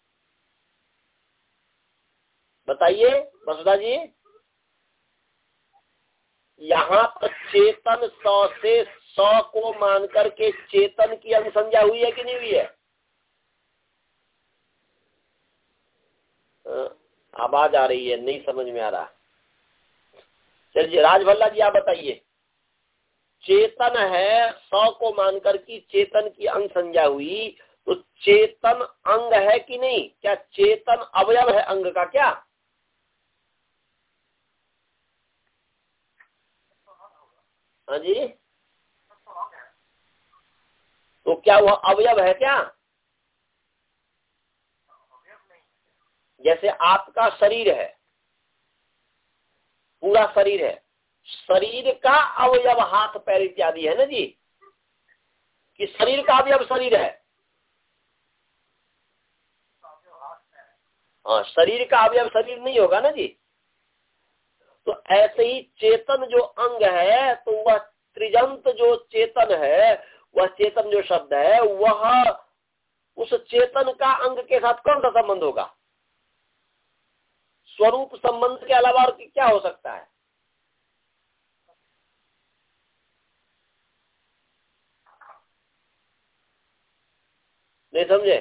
बताइए वसुधा जी, यहाँ पर चेतन स से स को मान करके चेतन की अनुसंज्ञा हुई है कि नहीं हुई है? आवाज आ रही है, नहीं समझ में आ रहा। चलिए राजभल्ला जी आप बताइए, चेतन है, स को मानकर की चेतन की अंग संज्ञा हुई, तो चेतन अंग है कि नहीं? क्या चेतन अवयव है अंग का क्या? हाँ जी, तो क्या वह अवयव है क्या? जैसे आपका शरीर है, पूरा शरीर है, शरीर का अवयव हाथ पैर इत्यादि है ना जी, कि शरीर का अवयव शरीर है? हाँ, शरीर का अवयव शरीर नहीं होगा ना जी। तो ऐसे ही चेतन जो अंग है, तो वह त्रिजंत जो चेतन है, वह चेतन जो शब्द है, वह उस चेतन का अंग के साथ कौन सा संबंध होगा? स्वरूप संबंध के अलावा और क्या हो सकता है? नहीं समझे?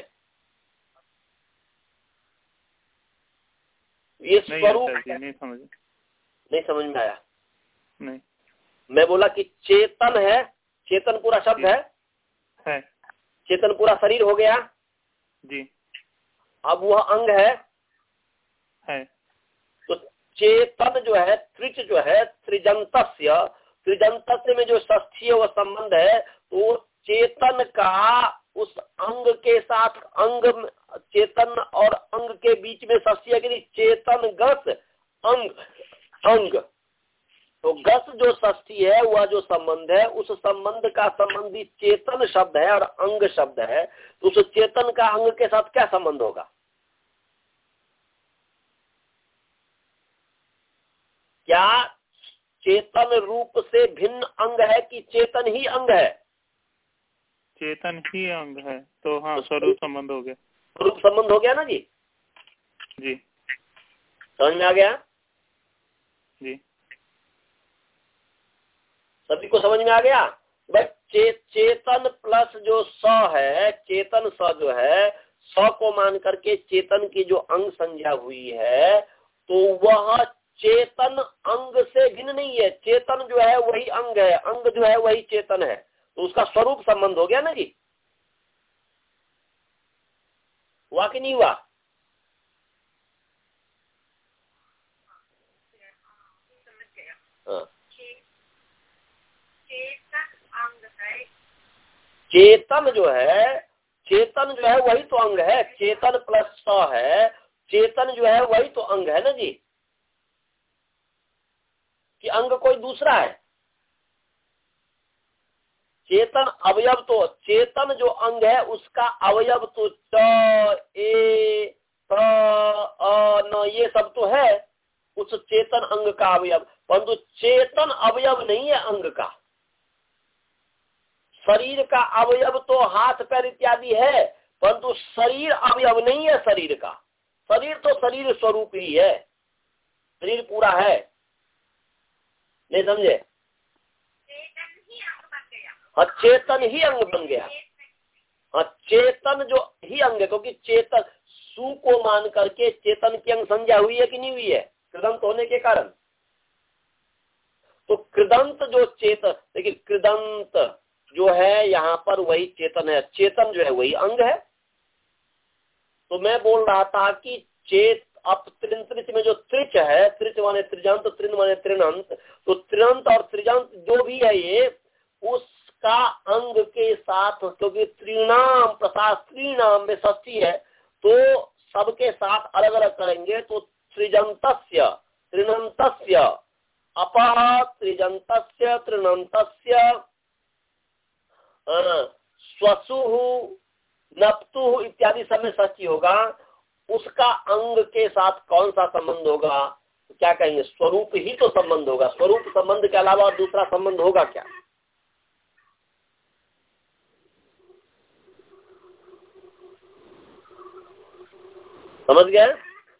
ये स्वरूप नहीं समझ नहीं समझ में आया? नहीं, मैं बोला कि चेतन है, चेतन पूरा शब्द है, है चेतन पूरा शरीर हो गया जी। अब वह अंग है, है तो चेतन जो है, त्रिच जो है, त्रिजंतस्य, त्रिजंतस्य में जो षष्ठीय वह संबंध है, तो चेतन का उस अंग के साथ, अंग चेतन और अंग के बीच में षष्ठीय के लिए चेतन गस अंग अंग, तो गस जो षष्ठी है, वह जो संबंध है, उस संबंध का संबंधी चेतन शब्द है और अंग शब्द है, तो उस चेतन का अंग के साथ क्या संबंध होगा? क्या चेतन रूप से भिन्न अंग है कि चेतन ही अंग है? चेतन ही अंग है, तो हाँ स्वरूप संबंध हो गया। स्वरूप संबंध हो गया ना जी? जी, समझ में आ गया? जी, सभी को समझ में आ गया? बस चे, चेतन प्लस जो स है, चेतन स जो है, स को मान करके चेतन की जो अंग संज्ञा हुई है, तो वह चेतन अंग से भिन्न नहीं है। चेतन जो है वही अंग है, अंग जो है वही चेतन है, तो उसका स्वरूप संबंध हो गया ना जी। हुआ कि नहीं हुआ? हाँ, चेतन अंग है, चेतन जो है, चेतन जो है वही तो अंग है। चेतन प्लस स है, चेतन जो है वही तो अंग है ना जी, कि अंग कोई दूसरा है? चेतन अवयव, तो चेतन जो अंग है उसका अवयव तो च, ए, त, अ, न, ये सब तो है उस चेतन अंग का अवयव, परंतु चेतन अवयव नहीं है अंग का। शरीर का अवयव तो हाथ पैर इत्यादि है, परंतु शरीर अवयव नहीं है शरीर का। शरीर तो शरीर स्वरूप ही है, शरीर पूरा है। नहीं समझे? चेतन ही अंग बन गया। हाँ, चेतन ही अंग बन गया। हाँ, चेतन जो ही अंग है, क्योंकि चेतन सु को मान करके चेतन की अंग संज्ञा हुई है कि नहीं हुई है, कृदंत होने के कारण। तो कृदंत जो चेतन, देखिए कृदंत जो है यहाँ पर वही चेतन है, चेतन जो है वही अंग है। तो मैं बोल रहा था कि चेत अब त्रिंत्रिच में जो त्रिच है, त्रिच माने त्रिजंत, त्रिन माने त्रिनंत, तो त्रिनंत और त्रिजंत जो भी है ये उसका अंग के साथ, क्योंकि त्रिनाम प्रसाद त्रिनाम में षष्ठी है, तो सबके साथ अलग अलग करेंगे, तो त्रिजंतस्य त्रिनंतस्य अपः त्रिजंतस्य त्रिनंतस्य स्वसुः नप्तुः इत्यादि सब में षष्ठी होगा। उसका अंग के साथ कौन सा संबंध होगा? तो क्या कहेंगे? स्वरूप ही तो संबंध होगा। स्वरूप संबंध के अलावा और दूसरा संबंध होगा क्या? समझ गए?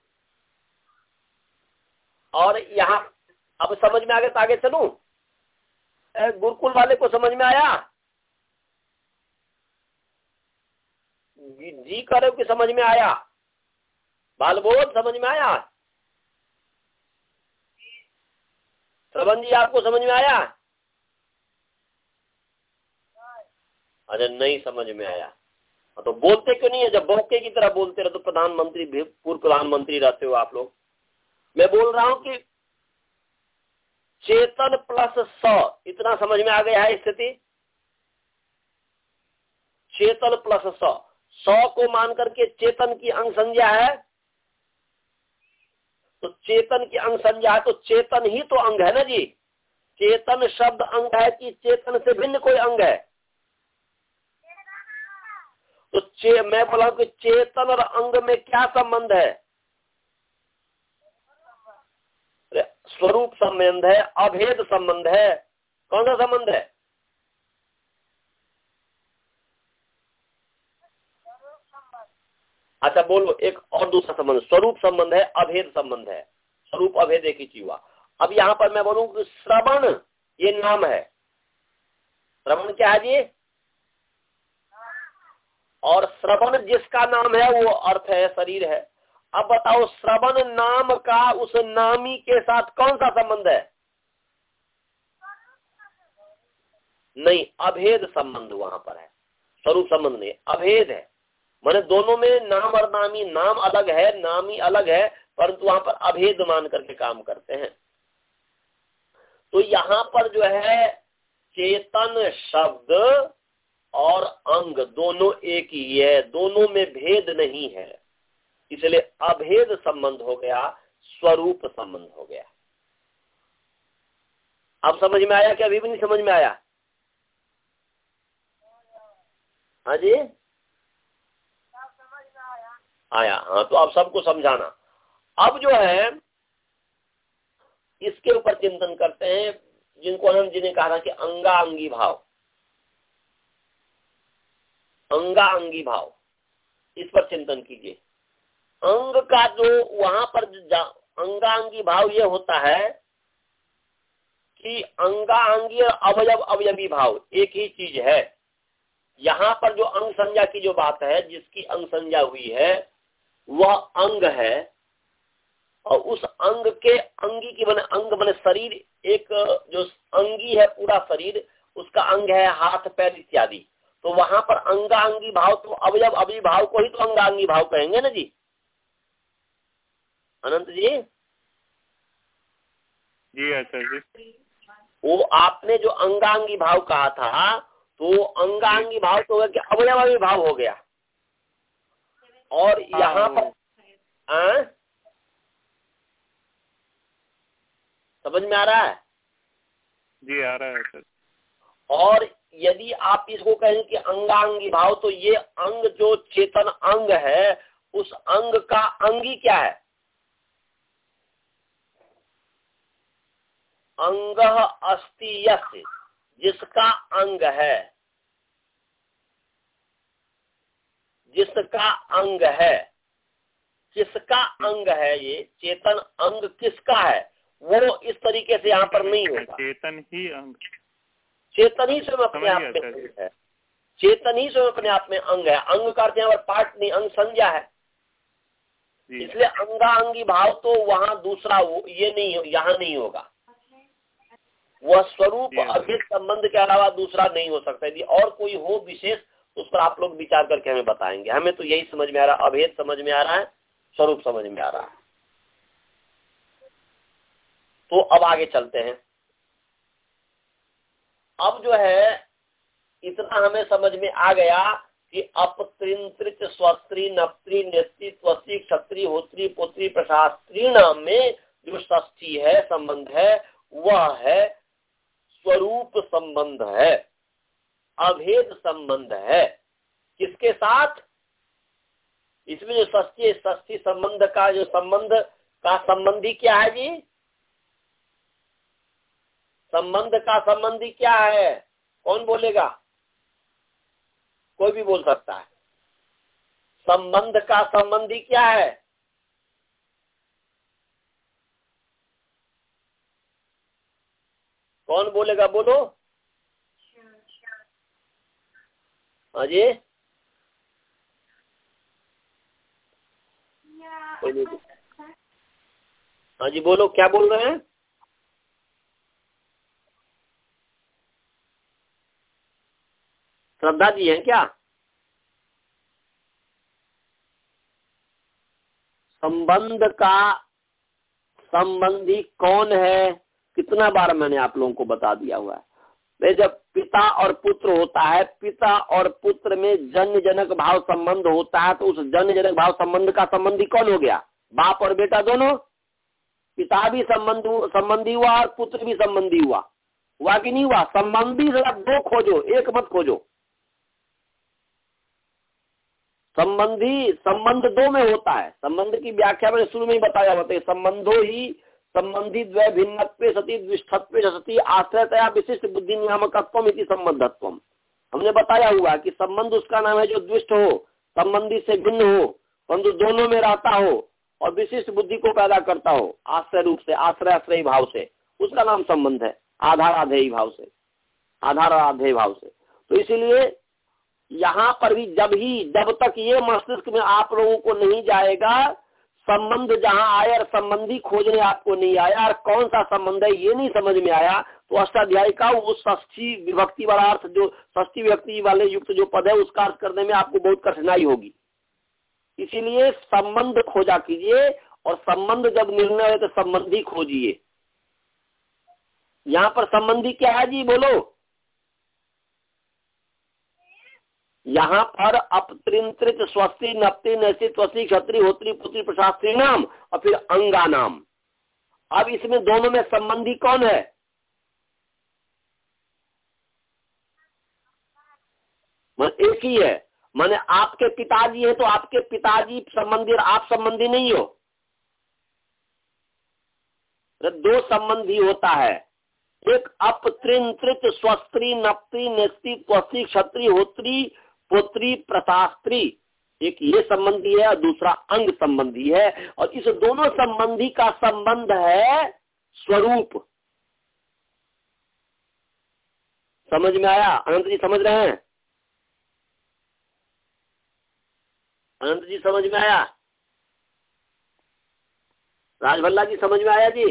और यहाँ अब समझ में आ गया तो आगे चलूं? गुरुकुल वाले को समझ में आया? जी करे कि समझ में आया? बालबोध समझ में आया? श्रवण जी आपको समझ में आया? अच्छा नहीं समझ में आया। तो बोलते क्यों नहीं है? जब बौके की तरह बोलते रहे तो प्रधानमंत्री पूर्व प्रधानमंत्री रहते हो आप लोग। मैं बोल रहा हूं कि चेतन प्लस स, इतना समझ में आ गया है स्थिति। चेतन प्लस स, स को मान करके चेतन की अंग संज्ञा है, तो चेतन की अंग संज्ञा है तो चेतन ही तो अंग है ना जी। चेतन शब्द अंग है कि चेतन से भिन्न कोई अंग है? तो चे मैं बोला कि चेतन और अंग में क्या संबंध है? स्वरूप संबंध है, अभेद संबंध है। कौन सा संबंध है? अच्छा बोलो एक और दूसरा संबंध। स्वरूप संबंध है, अभेद संबंध है। स्वरूप अभेद एक ही चीज हुआ। अब यहाँ पर मैं बोलूं कि श्रवण ये नाम है। श्रवण क्या है जी? और श्रवण जिसका नाम है वो अर्थ है, शरीर है। अब बताओ श्रवण नाम का उस नामी के साथ कौन सा संबंध है? नहीं, अभेद संबंध वहां पर है, स्वरूप संबंध नहीं, अभेद है। माने दोनों में नाम और नामी, नाम अलग है, नामी अलग है, परंतु वहां पर अभेद मान करके काम करते हैं। तो यहाँ पर जो है चेतन शब्द और अंग दोनों एक ही है, दोनों में भेद नहीं है, इसलिए अभेद संबंध हो गया, स्वरूप संबंध हो गया। अब समझ में आया क्या? अभी भी नहीं समझ में आया? हाँ जी आया। हाँ तो अब सबको समझाना। अब जो है इसके ऊपर चिंतन करते हैं, जिनको अनंत जी ने कहा था कि अंगाअंगी भाव, अंगाअंगी भाव, इस पर चिंतन कीजिए। अंग का जो वहां पर अंगाअंगी भाव ये होता है कि अंगाअंगी और अवयव अवयवी भाव एक ही चीज है। यहाँ पर जो अंग संज्ञा की जो बात है, जिसकी अंग संज्ञा हुई है वह अंग है, और उस अंग के अंगी की बने अंग बने शरीर, एक जो अंगी है पूरा शरीर, उसका अंग है हाथ पैर इत्यादि। तो वहां पर अंगाअंगी भाव तो अवयव अवयवी भाव को ही तो अंगाअंगी भाव कहेंगे ना जी अनंत जी। जी अच्छा जी। वो आपने जो अंगाअंगी भाव कहा था, तो अंगाअंगी भाव तो हो गया, अवयव अवयवी भाव हो गया। और यहाँ पर आ? समझ में आ रहा है? जी आ रहा है सर। और यदि आप इसको कहें कि अंगांगी भाव, तो ये अंग जो चेतन अंग है, उस अंग का अंगी क्या है? अंग अस्ति यस्य, जिसका अंग है, जिसका अंग है, किसका अंग है? ये चेतन अंग किसका है? वो इस तरीके से यहाँ पर नहीं होगा। चेतन ही अंग, चेतन ही स्वयं अपने आप में अंग है, चेतन ही स्वयं अपने आप में अंग है। अंग का अर्थ यहाँ पर पार्ट नहीं, अंग संज्ञा है। इसलिए अंगाअंगी भाव तो वहाँ दूसरा वो ये नहीं, यहाँ नहीं होगा। वह स्वरूप अभेद संबंध के अलावा दूसरा नहीं हो सकता। यदि और कोई हो विशेष तो उस पर आप लोग विचार करके हमें बताएंगे। हमें तो यही समझ में आ रहा है, अभेद समझ में आ रहा है, स्वरूप समझ में आ रहा है। तो अब आगे चलते हैं। अब जो है इतना हमें समझ में आ गया कि अपत्रिंत्रित स्वस्त्री नप्त्री नेत्री त्वस्त्री क्षत्री होत्री पुत्री प्रशास्त्री नाम में जो षष्ठी है, संबंध है, वह है स्वरूप संबंध है, अभेद संबंध है। किसके साथ? इसमें जो षष्ठी षष्ठी संबंध का जो संबंध का संबंधी क्या है जी? संबंध का संबंधी क्या है? कौन बोलेगा? कोई भी बोल सकता है। संबंध का संबंधी क्या है? कौन बोलेगा? बोलो। हाँ जी, हाँ जी बोलो, क्या बोल रहे हैं? श्रद्धा जी हैं क्या? संबंध का संबंधी कौन है? कितना बार मैंने आप लोगों को बता दिया हुआ है। जब पिता और पुत्र होता है, पिता और पुत्र में जन्य जनक भाव संबंध होता है, तो उस जन्य जनक भाव संबंध का संबंधी कौन हो गया? बाप और बेटा दोनों। पिता भी संबंध संबंधी हुआ और पुत्र भी संबंधी हुआ। हुआ कि नहीं हुआ? संबंधी जरा दो खोजो, एक मत खोजो। संबंधी संबंध दो में होता है। संबंध की व्याख्या मैंने शुरू में ही बताया होता है। संबंधो ही संबंधी द्वय भिन्नत्वे सती द्विष्ठत्वे सती आश्रयतया विशिष्ट बुद्धि नियामकत्वम इति संबंधत्वम। हमने बताया हुआ कि संबंध उसका नाम है जो द्विष्ट हो, संबंधी से भिन्न हो, परंतु दोनों में रहता हो और विशिष्ट बुद्धि को पैदा करता हो आश्रय रूप से, आश्रय आश्रयी भाव से, उसका नाम संबंध है। आधार आधेय भाव से, आधार आधेय भाव से। तो इसीलिए यहाँ पर भी जब ही जब तक ये मस्तिष्क में आप लोगों को नहीं जाएगा, संबंध जहाँ आया और संबंधी खोजने आपको नहीं आया और कौन सा संबंध है ये नहीं समझ में आया, तो अष्टाध्यायी का वो षष्ठी विभक्ति वाला अर्थ, जो षष्ठी विभक्ति वाले युक्त जो पद है उसका अर्थ करने में आपको बहुत कठिनाई होगी। इसीलिए संबंध खोजा कीजिए और संबंध जब निर्णय हो तो संबंधी खोजिए। यहाँ पर संबंधी क्या है जी, बोलो। यहाँ पर अपत्रिंत्रित स्वस्ति नप्ति नैसी त्वसी क्षत्रि होत्री पुत्री प्रशास्त्री नाम और फिर अंगा नाम। अब इसमें दोनों में संबंधी कौन है? मतलब एक ही है। माने आपके पिताजी है तो आपके पिताजी संबंधी और आप संबंधी नहीं हो। दो संबंधी होता है, एक अपत्रिंत्रित स्वस्त्री नप्ति नेस्ती त्वसी क्षत्रि होत्री पुत्री प्रशास्त्री, एक ये संबंधी है और दूसरा अंग संबंधी है। और इस दोनों संबंधी का संबंध है स्वरूप। समझ में आया? अनंत जी समझ रहे हैं? अनंत जी समझ में आया? राजभल्ला जी समझ में आया जी?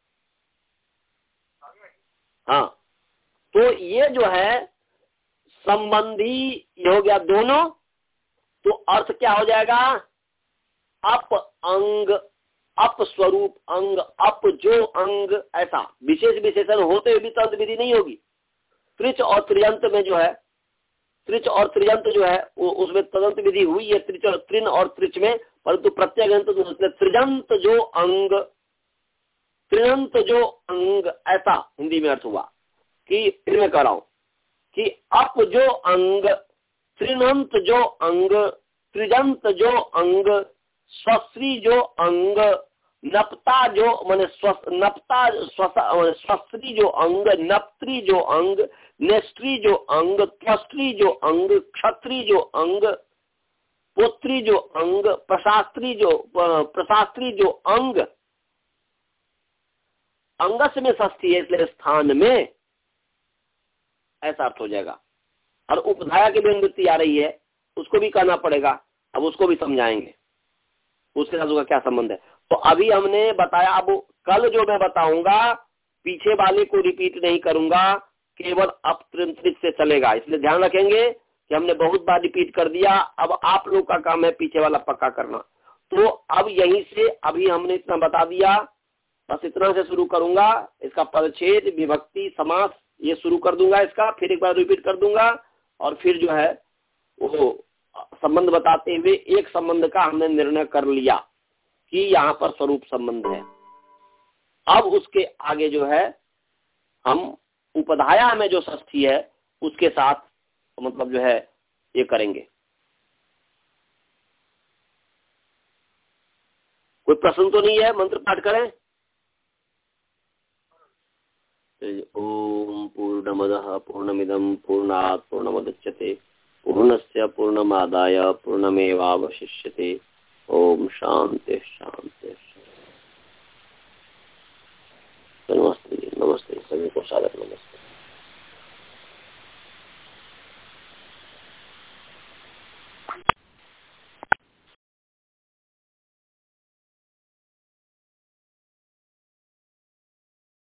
हाँ, तो ये जो है संबंधी ये हो गया दोनों। तो अर्थ क्या हो जाएगा? अप अंग, अप स्वरूप अंग, अप जो अंग, ऐसा विशेष विशेषण होते हुए भी तंत्र विधि नहीं होगी। त्रिच और त्रियंत में जो है, त्रिच और त्रियंत जो है वो उसमें तदंत विधि हुई है, त्रिच और त्रिन और त्रिच में, परंतु प्रत्यय त्रिजंत जो अंग, त्रियंत जो अंग, ऐसा हिंदी में अर्थ हुआ। कि फिर मैं कह रहा हूं कि अप जो अंग, त्रिनंत जो अंग, त्रिजंत जो अंग, स्वश्री जो अंग, नपता जो माने नपता स्वश्री जो अंग, नप्त्री जो अंग, नेस्त्री जो अंग, त्वस्त्री जो अंग, क्षत्री जो अंग, पुत्री जो अंग, प्रशास्त्री जो प्रशास्त्री जो अंग। अंगस में षष्ठी है इसलिए स्थान में, ऐसा अर्थ हो जाएगा। और उपधाया की भी वृत्ति आ रही है, उसको भी कहना पड़ेगा। अब उसको भी समझाएंगे उसके साथ उसका क्या संबंध है। तो अभी हमने बताया, अब कल जो मैं बताऊंगा पीछे वाले को रिपीट नहीं करूंगा, केवल अपत्रिंत्रित से चलेगा। इसलिए ध्यान रखेंगे कि हमने बहुत बार रिपीट कर दिया, अब आप लोग का काम है पीछे वाला पक्का करना। तो अब यहीं से अभी हमने इतना बता दिया, बस इतना से शुरू करूंगा। इसका परिच्छेद, विभक्ति, समास ये शुरू कर दूंगा इसका, फिर एक बार रिपीट कर दूंगा और फिर जो है वो संबंध बताते हुए एक संबंध का हमने निर्णय कर लिया कि यहाँ पर स्वरूप संबंध है। अब उसके आगे जो है हम उपधाया में जो षष्ठी है उसके साथ मतलब जो है ये करेंगे। कोई प्रश्न तो नहीं है? मंत्र पाठ करें। ओम पूर्णमदः पूर्णमिदं पूर्णात् पूर्णमुदच्यते पूर्णस्य पूर्णमादाय पूर्णमेवावशिष्यते। ओम शांति शांति। नमस्ते नमस्ते सभी को सादर नमस्ते।